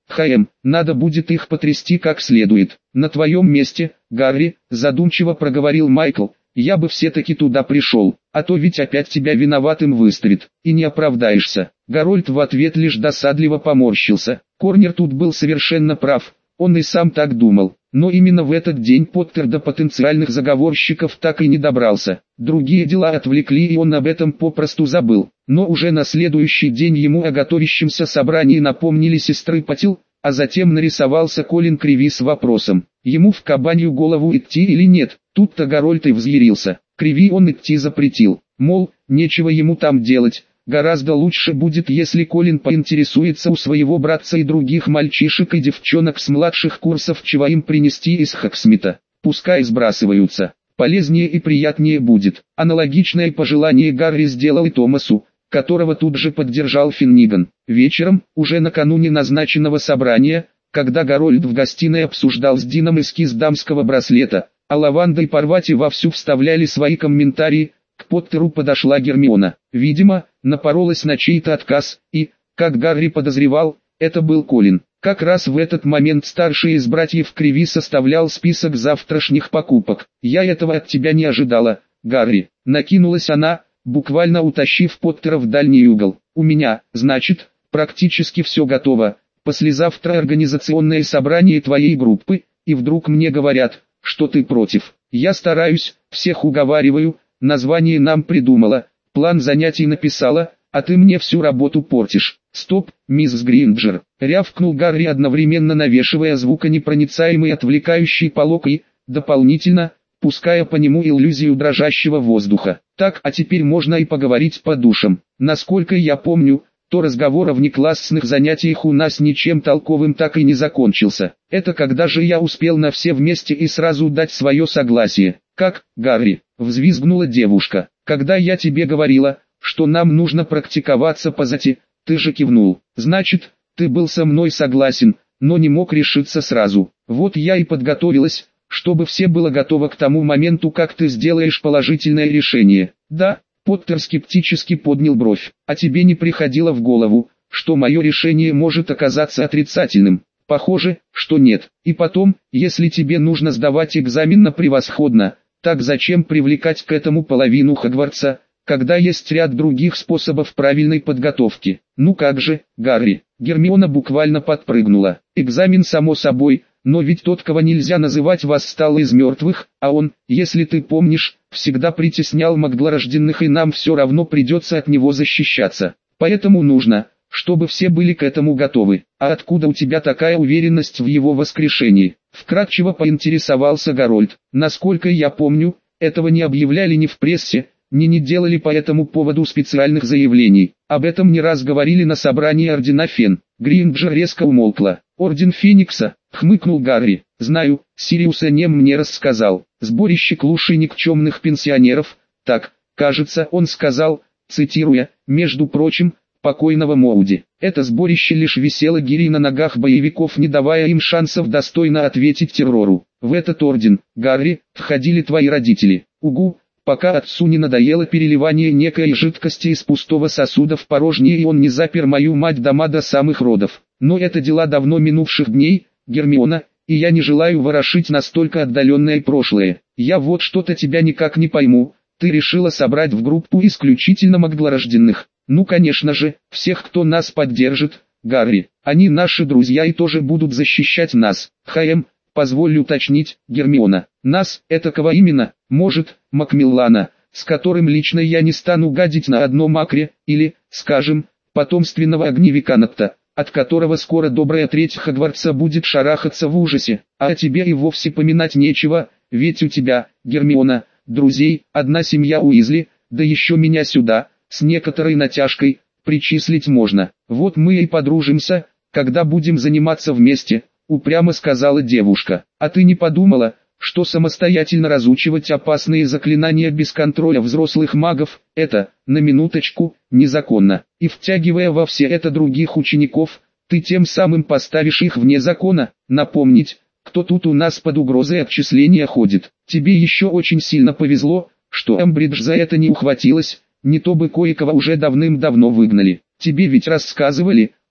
Надо будет их потрясти как следует. На твоем месте, Гарри, задумчиво проговорил Майкл, я бы все-таки туда пришел, а то ведь опять тебя виноватым выставит, и не оправдаешься. Гарольд в ответ лишь досадливо поморщился. Корнер тут был совершенно прав, он и сам так думал. Но именно в этот день Поттер до потенциальных заговорщиков так и не добрался. Другие дела отвлекли, и он об этом попросту забыл. Но уже на следующий день ему о готовящемся собрании напомнили сестры Патил, а затем нарисовался Колин Криви с вопросом, ему в кабанью голову идти или нет. Тут-то Гарольд и взъярился. Криви он идти запретил, мол, нечего ему там делать. Гораздо лучше будет, если Колин поинтересуется у своего братца и других мальчишек и девчонок с младших курсов, чего им принести из Хоксмита. Пускай сбрасываются, полезнее и приятнее будет. Аналогичное пожелание Гарри сделал и Томасу, которого тут же поддержал Финниган. Вечером, уже накануне назначенного собрания, когда Гарольд в гостиной обсуждал с Дином эскиз дамского браслета, а Лаванда и Парвати вовсю вставляли свои комментарии, к Поттеру подошла Гермиона. Видимо, напоролась на чей-то отказ, и, как Гарри подозревал, это был Колин. Как раз в этот момент старший из братьев Криви составлял список завтрашних покупок. «Я этого от тебя не ожидала, Гарри», — накинулась она, буквально утащив Поттера в дальний угол. «У меня, значит, практически все готово. Послезавтра организационное собрание твоей группы, и вдруг мне говорят, что ты против. Я стараюсь, всех уговариваю, название нам придумала, план занятий написала, а ты мне всю работу портишь». «Стоп, мисс Гринджер», — рявкнул Гарри, одновременно навешивая звуконепроницаемый отвлекающий полог и, дополнительно, пуская по нему иллюзию дрожащего воздуха. «Так, а теперь можно и поговорить по душам. Насколько я помню, то разговор о внеклассных занятиях у нас ничем толковым так и не закончился. Это когда же я успел на все вместе и сразу дать свое согласие?» «Как, Гарри?» — взвизгнула девушка. «Когда я тебе говорила, что нам нужно практиковаться по зате, ты же кивнул. Значит, ты был со мной согласен, но не мог решиться сразу. Вот я и подготовилась, чтобы все было готово к тому моменту, как ты сделаешь положительное решение». «Да?» — Поттер скептически поднял бровь. «А тебе не приходило в голову, что мое решение может оказаться отрицательным?» «Похоже, что нет. И потом, если тебе нужно сдавать экзамен на превосходно, так зачем привлекать к этому половину Хогвартса, когда есть ряд других способов правильной подготовки?» «Ну как же, Гарри?» Гермиона буквально подпрыгнула. «Экзамен само собой, но ведь тот, кого нельзя называть, восстал из мертвых, а он, если ты помнишь, всегда притеснял магдлорожденных, и нам все равно придется от него защищаться. Поэтому нужно, чтобы все были к этому готовы. А откуда у тебя такая уверенность в его воскрешении?» Вкратчиво поинтересовался Гарольд. «Насколько я помню, этого не объявляли ни в прессе, не делали по этому поводу специальных заявлений. Об этом не раз говорили на собрании Ордена Фен». Гринджер резко умолкла. «Орден Феникса», — хмыкнул Гарри. «Знаю, Сириус Нем мне рассказал. Сборище клуши никчемных пенсионеров. Так, кажется, он сказал, цитируя, между прочим, покойного Моуди. Это сборище лишь висело гирей на ногах боевиков, не давая им шансов достойно ответить террору. В этот орден, Гарри, входили твои родители. Угу. Пока отцу не надоело переливание некой жидкости из пустого сосуда в порожнее, и он не запер мою мать дома до самых родов. Но это дела давно минувших дней, Гермиона, и я не желаю ворошить настолько отдаленное прошлое. Я вот что-то тебя никак не пойму, ты решила собрать в группу исключительно магдлорожденных. Ну конечно же, всех, кто нас поддержит, Гарри. Они наши друзья и тоже будут защищать нас. Позволь уточнить, Гермиона. Нас, это кого именно? Может, Макмиллана, с которым лично я не стану гадить на одном акре, или, скажем, потомственного огневика Натта, от которого скоро добрая треть Хогвартса будет шарахаться в ужасе. А о тебе и вовсе поминать нечего, ведь у тебя, Гермиона, друзей, одна семья Уизли, да еще меня сюда, с некоторой натяжкой, причислить можно. Вот мы и подружимся, когда будем заниматься вместе, упрямо сказала девушка. А ты не подумала, что самостоятельно разучивать опасные заклинания без контроля взрослых магов, это, на минуточку, незаконно. И втягивая во все это других учеников, ты тем самым поставишь их вне закона. Напомнить, кто тут у нас под угрозой отчисления ходит. Тебе еще очень сильно повезло, что Эмбридж за это не ухватилась, не то бы кое-кого уже давным-давно выгнали. Тебе ведь рассказывали,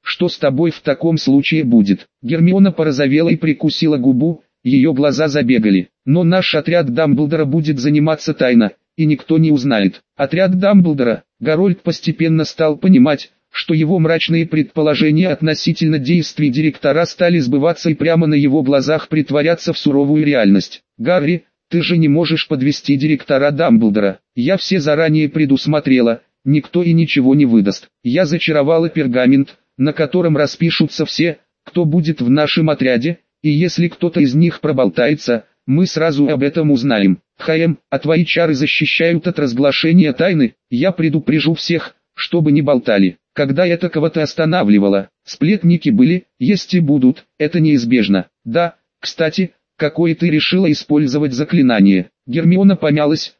что с тобой в таком случае будет? Гермиона порозовела и прикусила губу, ее глаза забегали. Но наш отряд Дамблдора будет заниматься тайно, и никто не узнает. Отряд Дамблдора. Гарольд постепенно стал понимать, что его мрачные предположения относительно действий директора стали сбываться и прямо на его глазах притворяться в суровую реальность. «Гарри, ты же не можешь подвести директора Дамблдора. Я все заранее предусмотрела, никто и ничего не выдаст. Я зачаровала пергамент, на котором распишутся все, кто будет в нашем отряде, и если кто-то из них проболтается, мы сразу об этом узнаем. А твои чары защищают от разглашения тайны, я предупрежу всех, чтобы не болтали». Когда это кого-то останавливало, сплетники были, есть и будут, это неизбежно. Да, кстати, какое ты решила использовать заклинание? Гермиона помялась,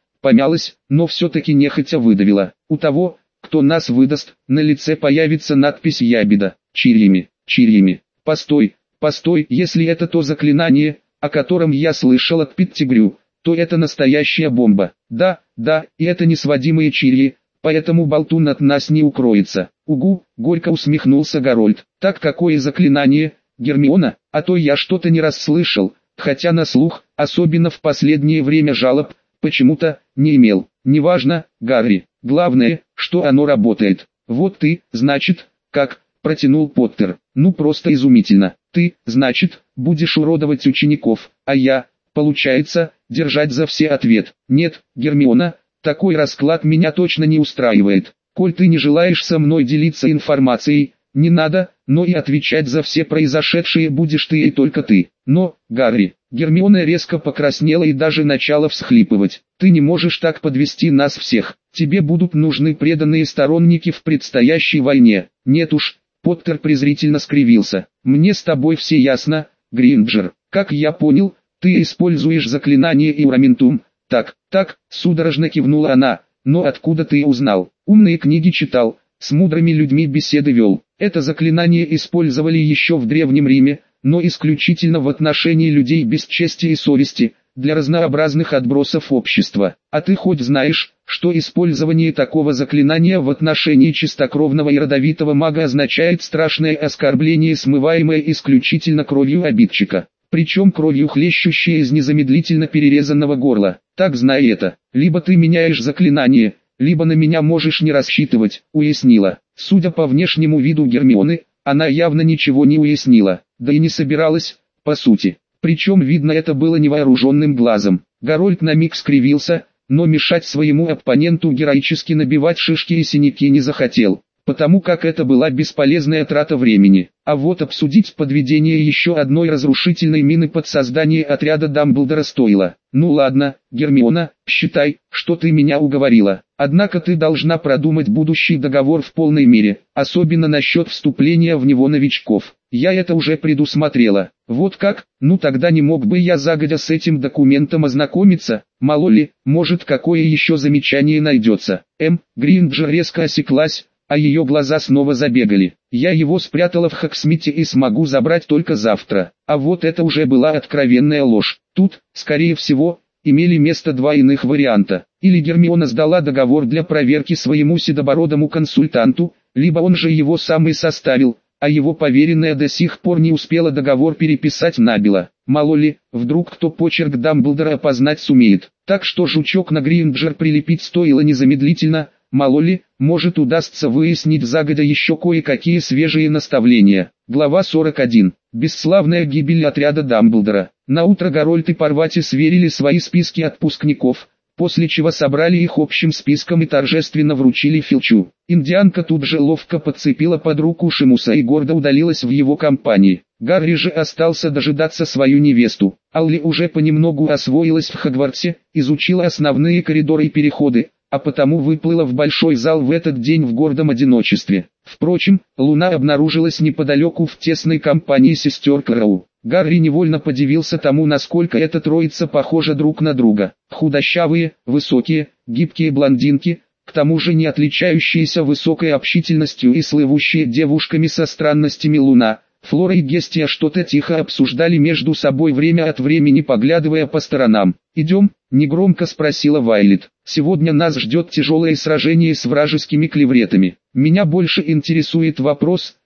но все-таки нехотя выдавила. У того, кто нас выдаст, на лице появится надпись «Ябеда», чирьями. Постой, если это то заклинание, о котором я слышал от Петтигрю, то это настоящая бомба. Да, и это несводимые чирьи, поэтому болтун от нас не укроется. Угу, горько усмехнулся Гарольд. Так какое заклинание, Гермиона, а то я что-то не расслышал, хотя на слух, особенно в последнее время жалоб, почему-то, не имел. Неважно, Гарри, главное, что оно работает. Вот ты, значит, как, протянул Поттер. Ну просто изумительно. Ты, значит, будешь уродовать учеников, а я, получается, держать за все ответ. Нет, Гермиона, такой расклад меня точно не устраивает. Коль ты не желаешь со мной делиться информацией, не надо, но и отвечать за все произошедшее будешь ты и только ты. Но, Гарри, Гермиона резко покраснела и даже начала всхлипывать. Ты не можешь так подвести нас всех. Тебе будут нужны преданные сторонники в предстоящей войне. Нет уж, Поттер презрительно скривился. Мне с тобой все ясно, Гринджер. Как я понял, ты используешь заклинание Иураментум. Так, судорожно кивнула она. Но откуда ты узнал? Умные книги читал, с мудрыми людьми беседы вел. Это заклинание использовали еще в Древнем Риме, но исключительно в отношении людей без чести и совести, для разнообразных отбросов общества. А ты хоть знаешь, что использование такого заклинания в отношении чистокровного и родовитого мага означает страшное оскорбление, смываемое исключительно кровью обидчика? Причем кровью, хлещущей из незамедлительно перерезанного горла. Так знай это, либо ты меняешь заклинание, либо на меня можешь не рассчитывать, уяснила. Судя по внешнему виду Гермионы, она явно ничего не уяснила, да и не собиралась, по сути. Причем видно это было невооруженным глазом. Гарольд на миг скривился, но мешать своему оппоненту героически набивать шишки и синяки не захотел, потому как это была бесполезная трата времени. А вот обсудить подведение еще одной разрушительной мины под создание отряда Дамблдора стоило. Ну ладно, Гермиона, считай, что ты меня уговорила. Однако ты должна продумать будущий договор в полной мере, особенно насчет вступления в него новичков. Я это уже предусмотрела. Вот как? Ну тогда не мог бы я загодя с этим документом ознакомиться? Мало ли, может какое еще замечание найдется. Гринджер резко осеклась, а ее глаза снова забегали. Я его спрятала в Хоксмите и смогу забрать только завтра. А вот это уже была откровенная ложь. Тут, скорее всего, имели место два иных варианта. Или Гермиона сдала договор для проверки своему седобородому консультанту, либо он же его сам и составил, а его поверенная до сих пор не успела договор переписать набело. Мало ли, вдруг кто почерк Дамблдора опознать сумеет. Так что жучок на Гринджер прилепить стоило незамедлительно. Мало ли, может удастся выяснить загодя еще кое-какие свежие наставления. Глава 41. Бесславная гибель отряда Дамблдора. Наутро Гарольд и Парвати сверили свои списки отпускников, после чего собрали их общим списком и торжественно вручили Филчу. Индианка тут же ловко подцепила под руку Шимуса и гордо удалилась в его компании. Гарри же остался дожидаться свою невесту. Алли уже понемногу освоилась в Хогвартсе, изучила основные коридоры и переходы, а потому выплыла в большой зал в этот день в гордом одиночестве. Впрочем, Луна обнаружилась неподалеку в тесной компании сестер Кроу. Гарри невольно подивился тому, насколько эта троица похожа друг на друга. Худощавые, высокие, гибкие блондинки, к тому же не отличающиеся высокой общительностью и слывущие девушками со странностями. Луна, Флора и Гестия что-то тихо обсуждали между собой, время от времени поглядывая по сторонам. «Идем?» – негромко спросила Вайлет. «Сегодня нас ждет тяжелое сражение с вражескими клевретами. Меня больше интересует вопрос,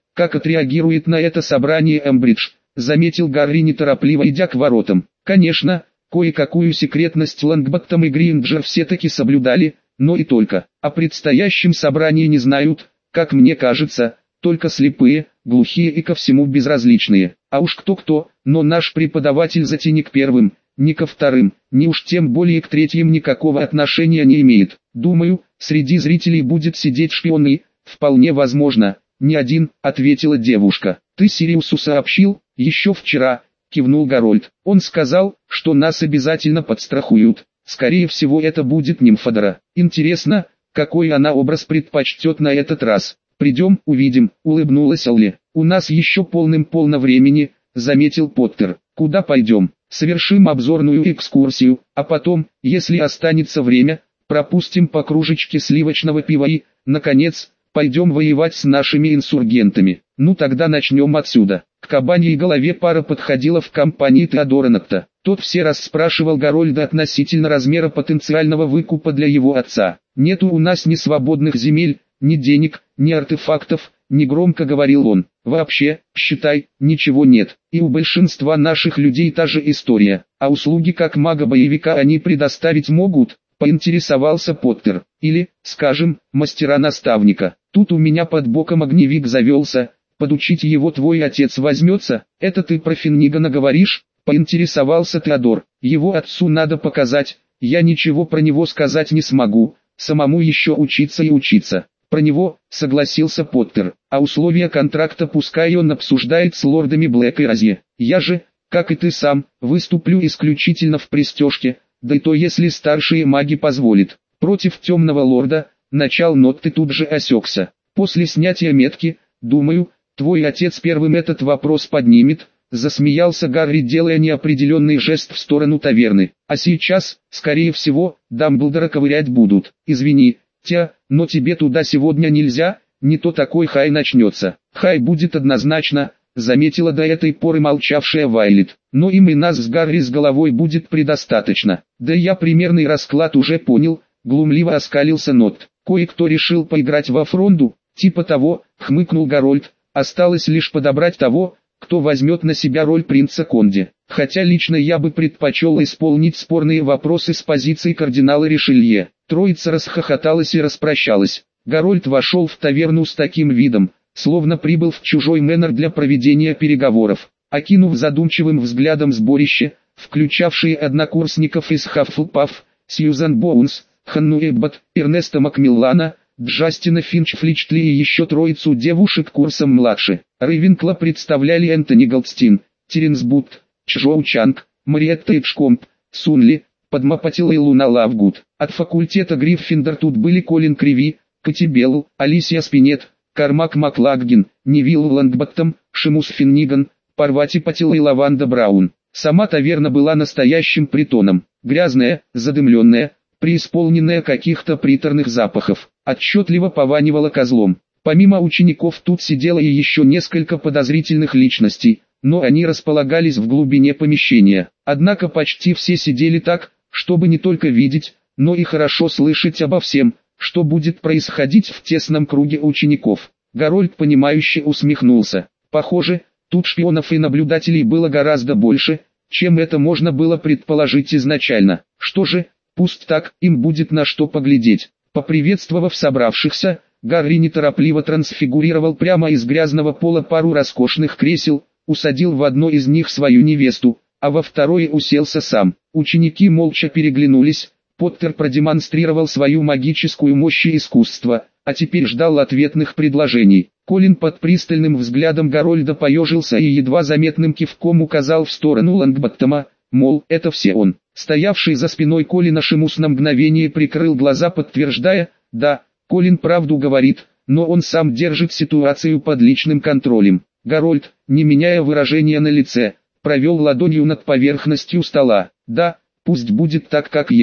как отреагирует на это собрание Эмбридж, заметил Гарри, неторопливо идя к воротам. Конечно, кое-какую секретность Лонгботтом и Гринджер все-таки соблюдали, но и только. О предстоящем собрании не знают, как мне кажется, только слепые, глухие и ко всему безразличные. А уж кто-кто, но наш преподаватель Затени к первым, ни ко вторым, ни уж тем более к третьим никакого отношения не имеет. Думаю, среди зрителей будет сидеть шпион и, вполне возможно, не один, ответила девушка. Ты Сириусу сообщил, еще вчера, кивнул Гарольд. Он сказал, что нас обязательно подстрахуют. Скорее всего это будет Нимфодора. Интересно, какой она образ предпочтет на этот раз. Придем, увидим, улыбнулась Олли. У нас еще полным-полно времени, заметил Поттер. Куда пойдем? Совершим обзорную экскурсию, а потом, если останется время, пропустим по кружечке сливочного пива и, наконец, пойдем воевать с нашими инсургентами. Ну тогда начнем отсюда. К кабаньей голове пара подходила в компании Теодора Нокта. Тот все расспрашивал Гарольда относительно размера потенциального выкупа для его отца. Нету у нас ни свободных земель, ни денег, ни артефактов, негромко говорил он. Вообще, считай, ничего нет. И у большинства наших людей та же история. А услуги как мага-боевика они предоставить могут, поинтересовался Поттер. Или, скажем, мастера-наставника. Тут у меня под боком огневик завелся, подучить его твой отец возьмется. Это ты про Финнигана говоришь? Поинтересовался Теодор. Его отцу надо показать, я ничего про него сказать не смогу, самому еще учиться и учиться. Про него, согласился Поттер, а условия контракта пускай он обсуждает с лордами Блэк и Розье. Я же, как и ты сам, выступлю исключительно в пристежке, да и то если старшие маги позволят. Против темного лорда, начал Нотты тут же осекся. После снятия метки, думаю, твой отец первым этот вопрос поднимет, засмеялся Гарри, делая неопределенный жест в сторону таверны. А сейчас, скорее всего, Дамблдора ковырять будут. Извини, но тебе туда сегодня нельзя, не то такой хай начнется. Хай будет однозначно, заметила до этой поры молчавшая Вайлет. Но им и нас с Гарри с головой будет предостаточно. Да я примерный расклад уже понял, глумливо оскалился Нот. Кое-кто решил поиграть во фронду, типа того, хмыкнул Гарольд. Осталось лишь подобрать того, кто возьмет на себя роль принца Конди. Хотя лично я бы предпочел исполнить спорные вопросы с позиции кардинала Ришелье. Троица расхохоталась и распрощалась. Гарольд вошел в таверну с таким видом, словно прибыл в чужой мэннер для проведения переговоров. Окинув задумчивым взглядом сборище, включавшие однокурсников из Хаффлпаф, Сьюзан Боунс, Ханну Эббот, Эрнеста Макмиллана, Джастина Финч-Фличтли и еще троицу девушек курсом младше. Рейвенкла представляли Энтони Голдстин, Теренс Бут, Чжоу Чанг, Мариетта Эджкомб, Сунли, Падма Патил и Луна Лавгуд. От факультета Гриффиндор тут были Колин Криви, Кати Белл, Алисия Спинет, Кармак Маклаггин, Невилл Лонгботтом, Шимус Финниган, Парвати Патил и Лаванда Браун. Сама таверна была настоящим притоном, грязная, задымленная, преисполненная каких-то приторных запахов, отчетливо пованивала козлом. Помимо учеников тут сидело и еще несколько подозрительных личностей, но они располагались в глубине помещения. Однако почти все сидели так, чтобы не только видеть, но и хорошо слышать обо всем, что будет происходить в тесном круге учеников. Гарольд понимающе усмехнулся. Похоже, тут шпионов и наблюдателей было гораздо больше, чем это можно было предположить изначально. Что же, пусть так, им будет на что поглядеть. Поприветствовав собравшихся, Гарри неторопливо трансфигурировал прямо из грязного пола пару роскошных кресел, усадил в одно из них свою невесту, а во второе уселся сам. Ученики молча переглянулись, Поттер продемонстрировал свою магическую мощь и искусство, а теперь ждал ответных предложений. Колин под пристальным взглядом Гарольда поежился и едва заметным кивком указал в сторону Лонгботтома, мол, это все он. Стоявший за спиной Колина Шимус на мгновение прикрыл глаза, подтверждая, да, Колин правду говорит, но он сам держит ситуацию под личным контролем. Гарольд, не меняя выражения на лице, провел ладонью над поверхностью стола. Да, пусть будет так, как есть.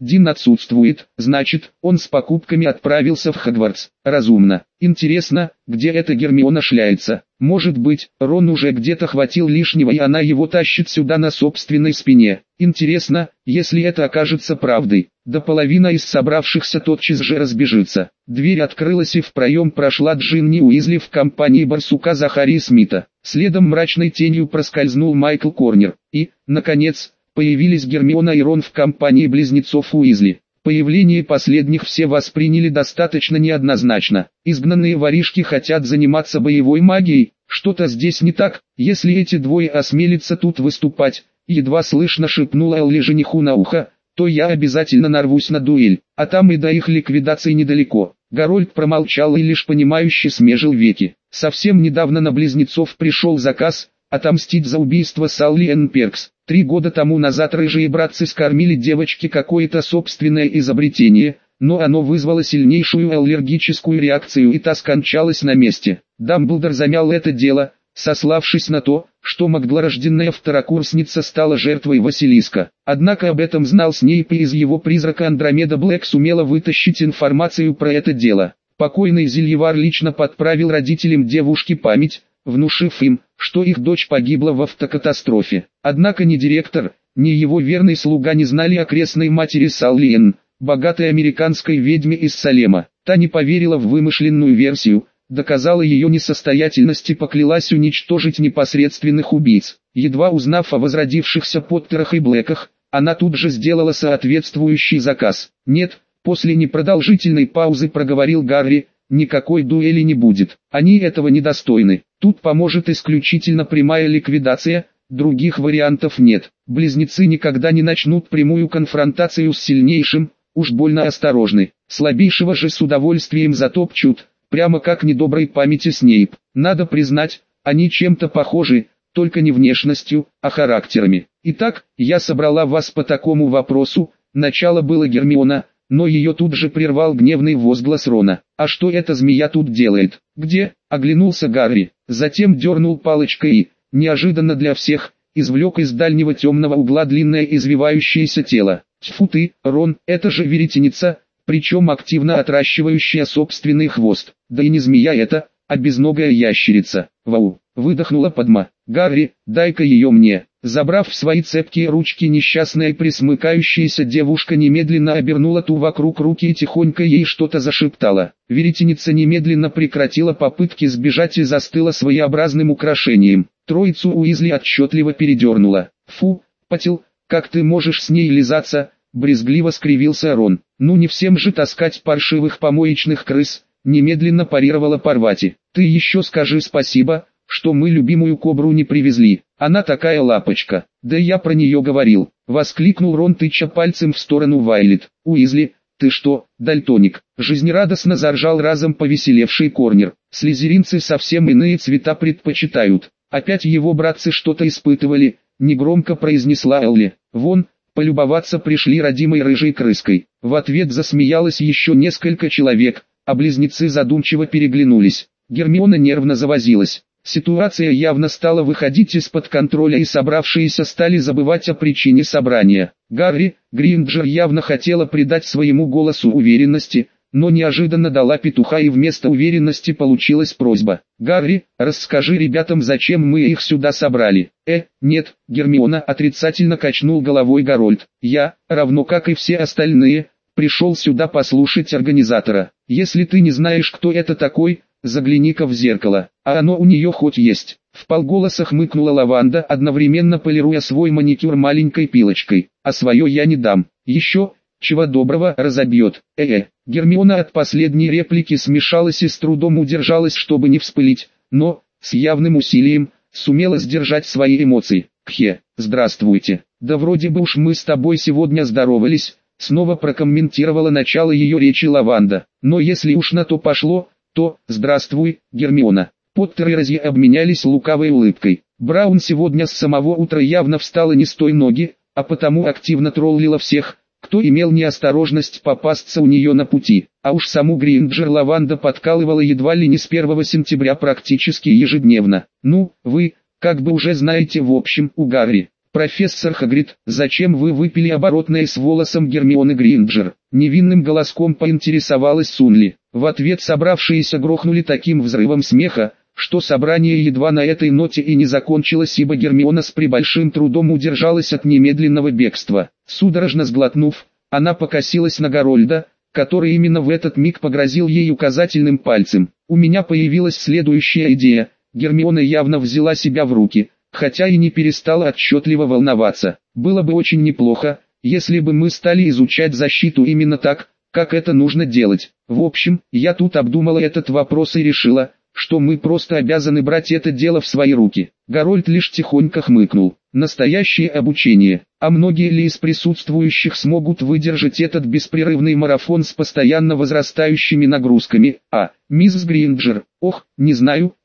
Дин отсутствует, значит, он с покупками отправился в Хогвартс. Разумно. Интересно, где эта Гермиона шляется? Может быть, Рон уже где-то хватил лишнего и она его тащит сюда на собственной спине. Интересно, если это окажется правдой, да половина из собравшихся тотчас же разбежится. Дверь открылась и в проем прошла Джинни Уизли в компании барсука Захарии Смита. Следом мрачной тенью проскользнул Майкл Корнер. И, наконец, появились Гермиона и Рон в компании близнецов Уизли. Появление последних все восприняли достаточно неоднозначно. Изгнанные воришки хотят заниматься боевой магией. Что-то здесь не так, если эти двое осмелятся тут выступать. Едва слышно шепнула Элли жениху на ухо, то я обязательно нарвусь на дуэль, а там и до их ликвидации недалеко. Гарольд промолчал и лишь понимающе смежил веки. Совсем недавно на близнецов пришел заказ отомстить за убийство Салли Энн Перкс. 3 года тому назад рыжие братцы скормили девочке какое-то собственное изобретение, но оно вызвало сильнейшую аллергическую реакцию и та скончалась на месте. Дамблдор замял это дело, сославшись на то, что магдворожденная второкурсница стала жертвой Василиска. Однако об этом знал Снейп и из его призрака Андромеда Блэк сумела вытащить информацию про это дело. Покойный Зельевар лично подправил родителям девушки память, внушив им, что их дочь погибла в автокатастрофе. Однако ни директор, ни его верный слуга не знали о крестной матери Салли Энн, богатой американской ведьме из Салема. Та не поверила в вымышленную версию, доказала ее несостоятельность и поклялась уничтожить непосредственных убийц. Едва узнав о возродившихся Поттерах и Блэках, она тут же сделала соответствующий заказ. «Нет», после непродолжительной паузы проговорил Гарри, «никакой дуэли не будет, они этого недостойны. Тут поможет исключительно прямая ликвидация, других вариантов нет. Близнецы никогда не начнут прямую конфронтацию с сильнейшим, уж больно осторожны. Слабейшего же с удовольствием затопчут, прямо как недоброй памяти Снейп. Надо признать, они чем-то похожи, только не внешностью, а характерами. Итак, я собрала вас по такому вопросу». Начало было Гермиона, но ее тут же прервал гневный возглас Рона. «А что эта змея тут делает?» «Где?» — оглянулся Гарри. Затем дернул палочкой и, неожиданно для всех, извлек из дальнего темного угла длинное извивающееся тело. «Тьфу ты, Рон, это же веретеница, причем активно отращивающая собственный хвост. Да и не змея это, а безногая ящерица. Вау!» — выдохнула Падма. «Гарри, дай-ка ее мне». Забрав в свои цепкие ручки несчастная присмыкающаяся девушка немедленно обернула ту вокруг руки и тихонько ей что-то зашептала. Веретеница немедленно прекратила попытки сбежать и застыла своеобразным украшением. Троицу Уизли отчетливо передернула. «Фу, Патил, как ты можешь с ней лизаться?» — брезгливо скривился Рон. «Ну не всем же таскать паршивых помоечных крыс», — немедленно парировала Парвати. «Ты еще скажи спасибо, что мы любимую кобру не привезли. Она такая лапочка». «Да я про нее говорил», — воскликнул Рон, тыча пальцем в сторону Вайлет. «Уизли, ты что, дальтоник?» — жизнерадостно заржал разом повеселевший Корнер. «Слизеринцы совсем иные цвета предпочитают. Опять его братцы что-то испытывали», — негромко произнесла Элли. «Вон, полюбоваться пришли родимой рыжей крыской». В ответ засмеялось еще несколько человек, а близнецы задумчиво переглянулись. Гермиона нервно завозилась. Ситуация явно стала выходить из-под контроля и собравшиеся стали забывать о причине собрания. Гарри, Гринджер явно хотела придать своему голосу уверенности, но неожиданно дала петуха и вместо уверенности получилась просьба. «Гарри, расскажи ребятам, зачем мы их сюда собрали». Нет», — Гермиона отрицательно качнул головой Гарольд. «Я, равно как и все остальные, пришел сюда послушать организатора. Если ты не знаешь, кто это такой, загляни-ка в зеркало, а оно у нее хоть есть». Вполголоса хмыкнула Лаванда, одновременно полируя свой маникюр маленькой пилочкой. «А свое я не дам. Еще, чего доброго, разобьет». Гермиона от последней реплики смешалась и с трудом удержалась, чтобы не вспылить, но, с явным усилием, сумела сдержать свои эмоции. «Здравствуйте. Да вроде бы уж мы с тобой сегодня здоровались», снова прокомментировала начало ее речи Лаванда. «Но если уж на то пошло, то, здравствуй, Гермиона». Поттер и Роззи обменялись лукавой улыбкой. Браун сегодня с самого утра явно встала не с той ноги, а потому активно троллила всех, кто имел неосторожность попасться у нее на пути. А уж саму Гринджер Лаванда подкалывала едва ли не с 1 сентября практически ежедневно. «Ну, вы, как бы уже знаете, в общем, у Гарри «Профессор Хагрид, зачем вы выпили оборотное с волосом Гермионы Грейнджер?» Невинным голоском поинтересовалась Сунли. В ответ собравшиеся грохнули таким взрывом смеха, что собрание едва на этой ноте и не закончилось, ибо Гермиона с пребольшим трудом удержалась от немедленного бегства. Судорожно сглотнув, она покосилась на Гарольда, который именно в этот миг погрозил ей указательным пальцем. «У меня появилась следующая идея». Гермиона явно взяла себя в руки, хотя и не перестала отчетливо волноваться. «Было бы очень неплохо, если бы мы стали изучать защиту именно так, как это нужно делать. В общем, я тут обдумала этот вопрос и решила, что мы просто обязаны брать это дело в свои руки». Гарольд лишь тихонько хмыкнул. «Настоящее обучение. А многие ли из присутствующих смогут выдержать этот беспрерывный марафон с постоянно возрастающими нагрузками? Мисс Грейнджер, ох, не знаю.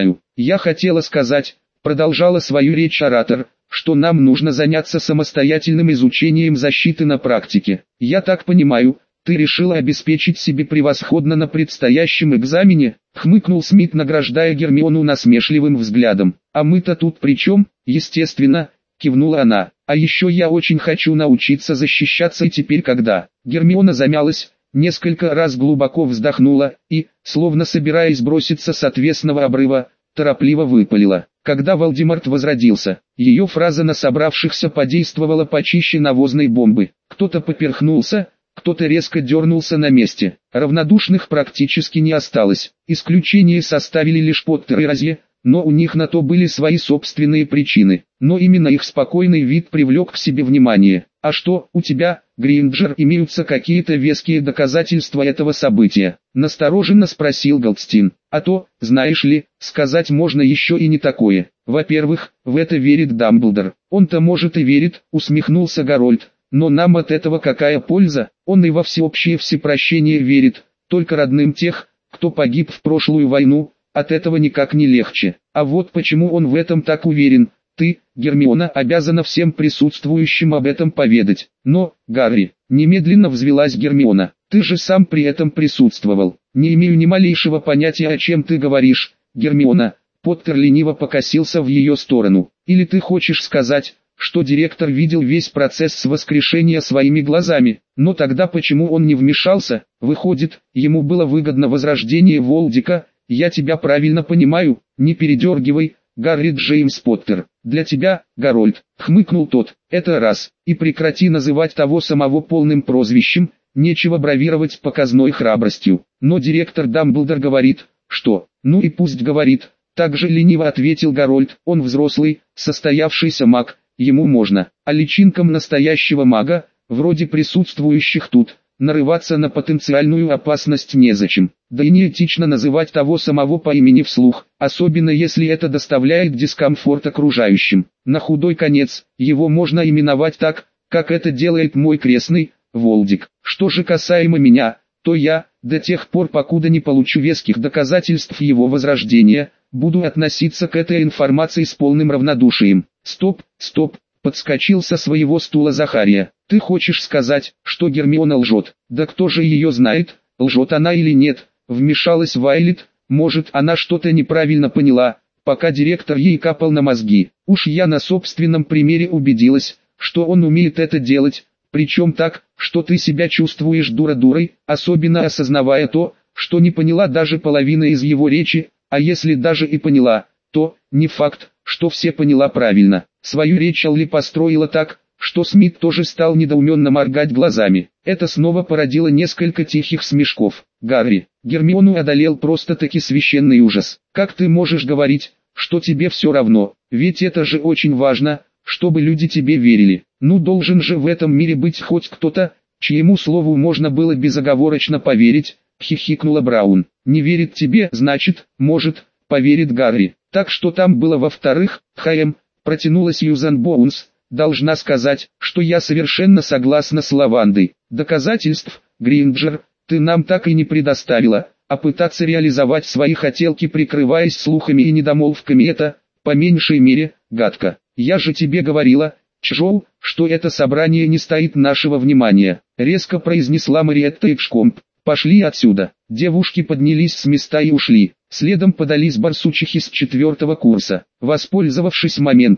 Я хотела сказать», продолжала свою речь оратор, «что нам нужно заняться самостоятельным изучением защиты на практике. Я так понимаю, ты решила обеспечить себе превосходно на предстоящем экзамене?» Хмыкнул Смит, награждая Гермиону насмешливым взглядом. «А мы-то тут при чем?» «Естественно», кивнула она. «А еще я очень хочу научиться защищаться, и теперь когда...» Гермиона замялась, несколько раз глубоко вздохнула и, словно собираясь броситься с отвесного обрыва, торопливо выпалила: «Когда Волдеморт возродился». Ее фраза на собравшихся подействовала почище навозной бомбы. Кто-то поперхнулся, кто-то резко дернулся на месте. Равнодушных практически не осталось. Исключение составили лишь Поттер и Розье, но у них на то были свои собственные причины. Но именно их спокойный вид привлек к себе внимание. «А что, у тебя, Грейнджер, имеются какие-то веские доказательства этого события?» Настороженно спросил Голдстин. «А то, знаешь ли, сказать можно еще и не такое. Во-первых, в это верит Дамблдор». «Он-то может и верит», усмехнулся Гарольд. «Но нам от этого какая польза? Он и во всеобщее всепрощение верит, только родным тех, кто погиб в прошлую войну, от этого никак не легче. А вот почему он в этом так уверен. Ты, Гермиона, обязана всем присутствующим об этом поведать». «Но, Гарри», немедленно взвилась Гермиона, «ты же сам при этом присутствовал». «Не имею ни малейшего понятия, о чем ты говоришь, Гермиона». Поттер лениво покосился в ее сторону. «Или ты хочешь сказать, что директор видел весь процесс воскрешения своими глазами? Но тогда почему он не вмешался? Выходит, ему было выгодно возрождение Волдика. Я тебя правильно понимаю, не передергивай, Гарри Джеймс Поттер. Для тебя, Гарольд», хмыкнул тот, «это раз. И прекрати называть того самого полным прозвищем, нечего бравировать показной храбростью». «Но директор Дамблдор говорит, что...» «Ну и пусть говорит», также лениво ответил Гарольд. «Он взрослый, состоявшийся маг, ему можно. А личинкам настоящего мага, вроде присутствующих тут, нарываться на потенциальную опасность незачем. Да и неэтично называть того самого по имени вслух, особенно если это доставляет дискомфорт окружающим. На худой конец, его можно именовать так, как это делает мой крестный, Волдик. Что же касаемо меня, то я, до тех пор покуда не получу веских доказательств его возрождения, буду относиться к этой информации с полным равнодушием». «Стоп, подскочил со своего стула Захария. «Ты хочешь сказать, что Гермиона лжет?» «Да кто же ее знает, лжет она или нет?» Вмешалась Вайлет. «Может, она что-то неправильно поняла, пока директор ей капал на мозги. Уж я на собственном примере убедилась, что он умеет это делать, причем так, что ты себя чувствуешь дура-дурой, особенно осознавая то, что не поняла даже половины из его речи, а если даже и поняла, то, не факт, что все поняла правильно». Свою речь Алли построила так, что Смит тоже стал недоуменно моргать глазами. Это снова породило несколько тихих смешков. «Гарри, Гермиону одолел просто-таки священный ужас. Как ты можешь говорить, что тебе все равно? Ведь это же очень важно, чтобы люди тебе верили. Ну должен же в этом мире быть хоть кто-то, чьему слову можно было безоговорочно поверить», хихикнула Браун. «Не верит тебе, значит, может, поверит Гарри. Так что там было во-вторых, протянула Сьюзан Боунс. «Должна сказать, что я совершенно согласна с Лавандой. Доказательств, Гринджер, ты нам так и не предоставила, а пытаться реализовать свои хотелки, прикрываясь слухами и недомолвками, это, по меньшей мере, гадко. Я же тебе говорила, Чжоу, что это собрание не стоит нашего внимания», резко произнесла Мариетта Экшкомб. «Пошли отсюда». Девушки поднялись с места и ушли. Следом подались барсучихи с 4-го курса. Воспользовавшись моментом,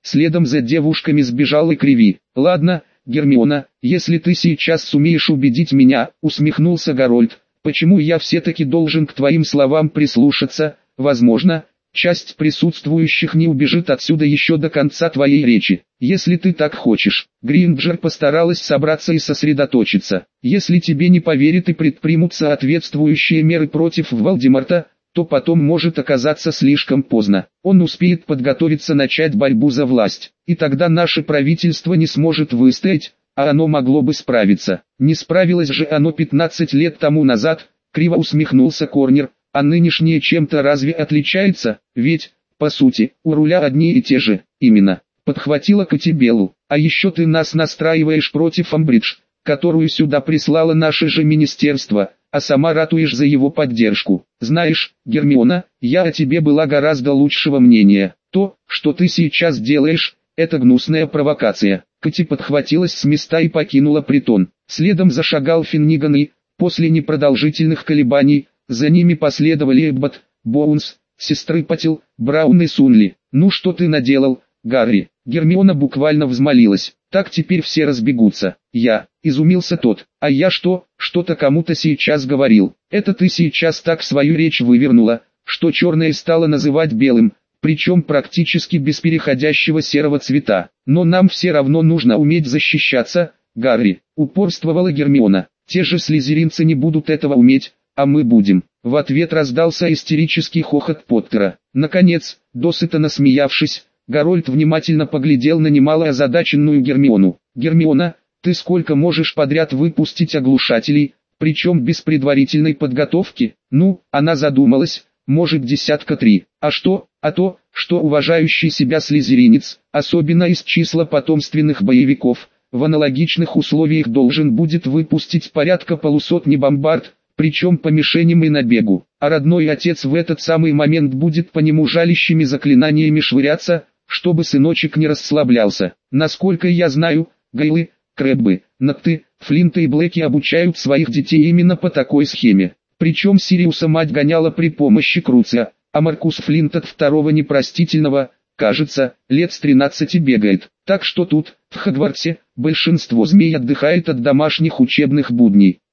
следом за девушками сбежал и Криви. «Ладно, Гермиона, если ты сейчас сумеешь убедить меня», усмехнулся Гарольд, «почему я все-таки должен к твоим словам прислушаться? Возможно, часть присутствующих не убежит отсюда еще до конца твоей речи, если ты так хочешь». Гринджер постаралась собраться и сосредоточиться. «Если тебе не поверят и предпримут соответствующие меры против Волдеморта, то потом может оказаться слишком поздно. Он успеет подготовиться начать борьбу за власть, и тогда наше правительство не сможет выстоять, а оно могло бы справиться. Не справилось же оно 15 лет тому назад», криво усмехнулся Корнер, «а нынешнее чем-то разве отличается? Ведь, по сути, у руля одни и те же». «Именно», подхватила Кати Беллу, «а еще ты нас настраиваешь против Амбридж, которую сюда прислало наше же министерство, а сама ратуешь за его поддержку. Знаешь, Гермиона, я о тебе была гораздо лучшего мнения. То, что ты сейчас делаешь, это гнусная провокация». Кати подхватилась с места и покинула притон. Следом зашагал Финниган и, после непродолжительных колебаний, за ними последовали Эббот, Боунс, сестры Патил, Браун и Сунли. «Ну что ты наделал, Гарри?» Гермиона буквально взмолилась. «Так теперь все разбегутся». Изумился тот. «А я что-то кому-то сейчас говорил. Это ты сейчас так свою речь вывернула, что черное стало называть белым, причем практически без переходящего серого цвета. Но нам все равно нужно уметь защищаться, Гарри», упорствовала Гермиона. «Те же слизеринцы не будут этого уметь, а мы будем». В ответ раздался истерический хохот Поттера. Наконец, досыта насмеявшись, Гарольд внимательно поглядел на немало озадаченную Гермиону. «Гермиона, ты сколько можешь подряд выпустить оглушателей, причем без предварительной подготовки?» «Ну», она задумалась, «может 3. А то, что уважающий себя слизеринец, особенно из числа потомственных боевиков, в аналогичных условиях должен будет выпустить порядка полусотни бомбард, причем по мишеням и набегу, а родной отец в этот самый момент будет по нему жалящими заклинаниями швыряться, чтобы сыночек не расслаблялся. Насколько я знаю, Гейлы, Крэббы, Нокты, Флинты и Блэки обучают своих детей именно по такой схеме. Причем Сириуса мать гоняла при помощи Круция, а Маркус Флинт от второго непростительного, кажется, лет с 13 бегает. Так что тут, в Хогвартсе, большинство змей отдыхает от домашних учебных будней.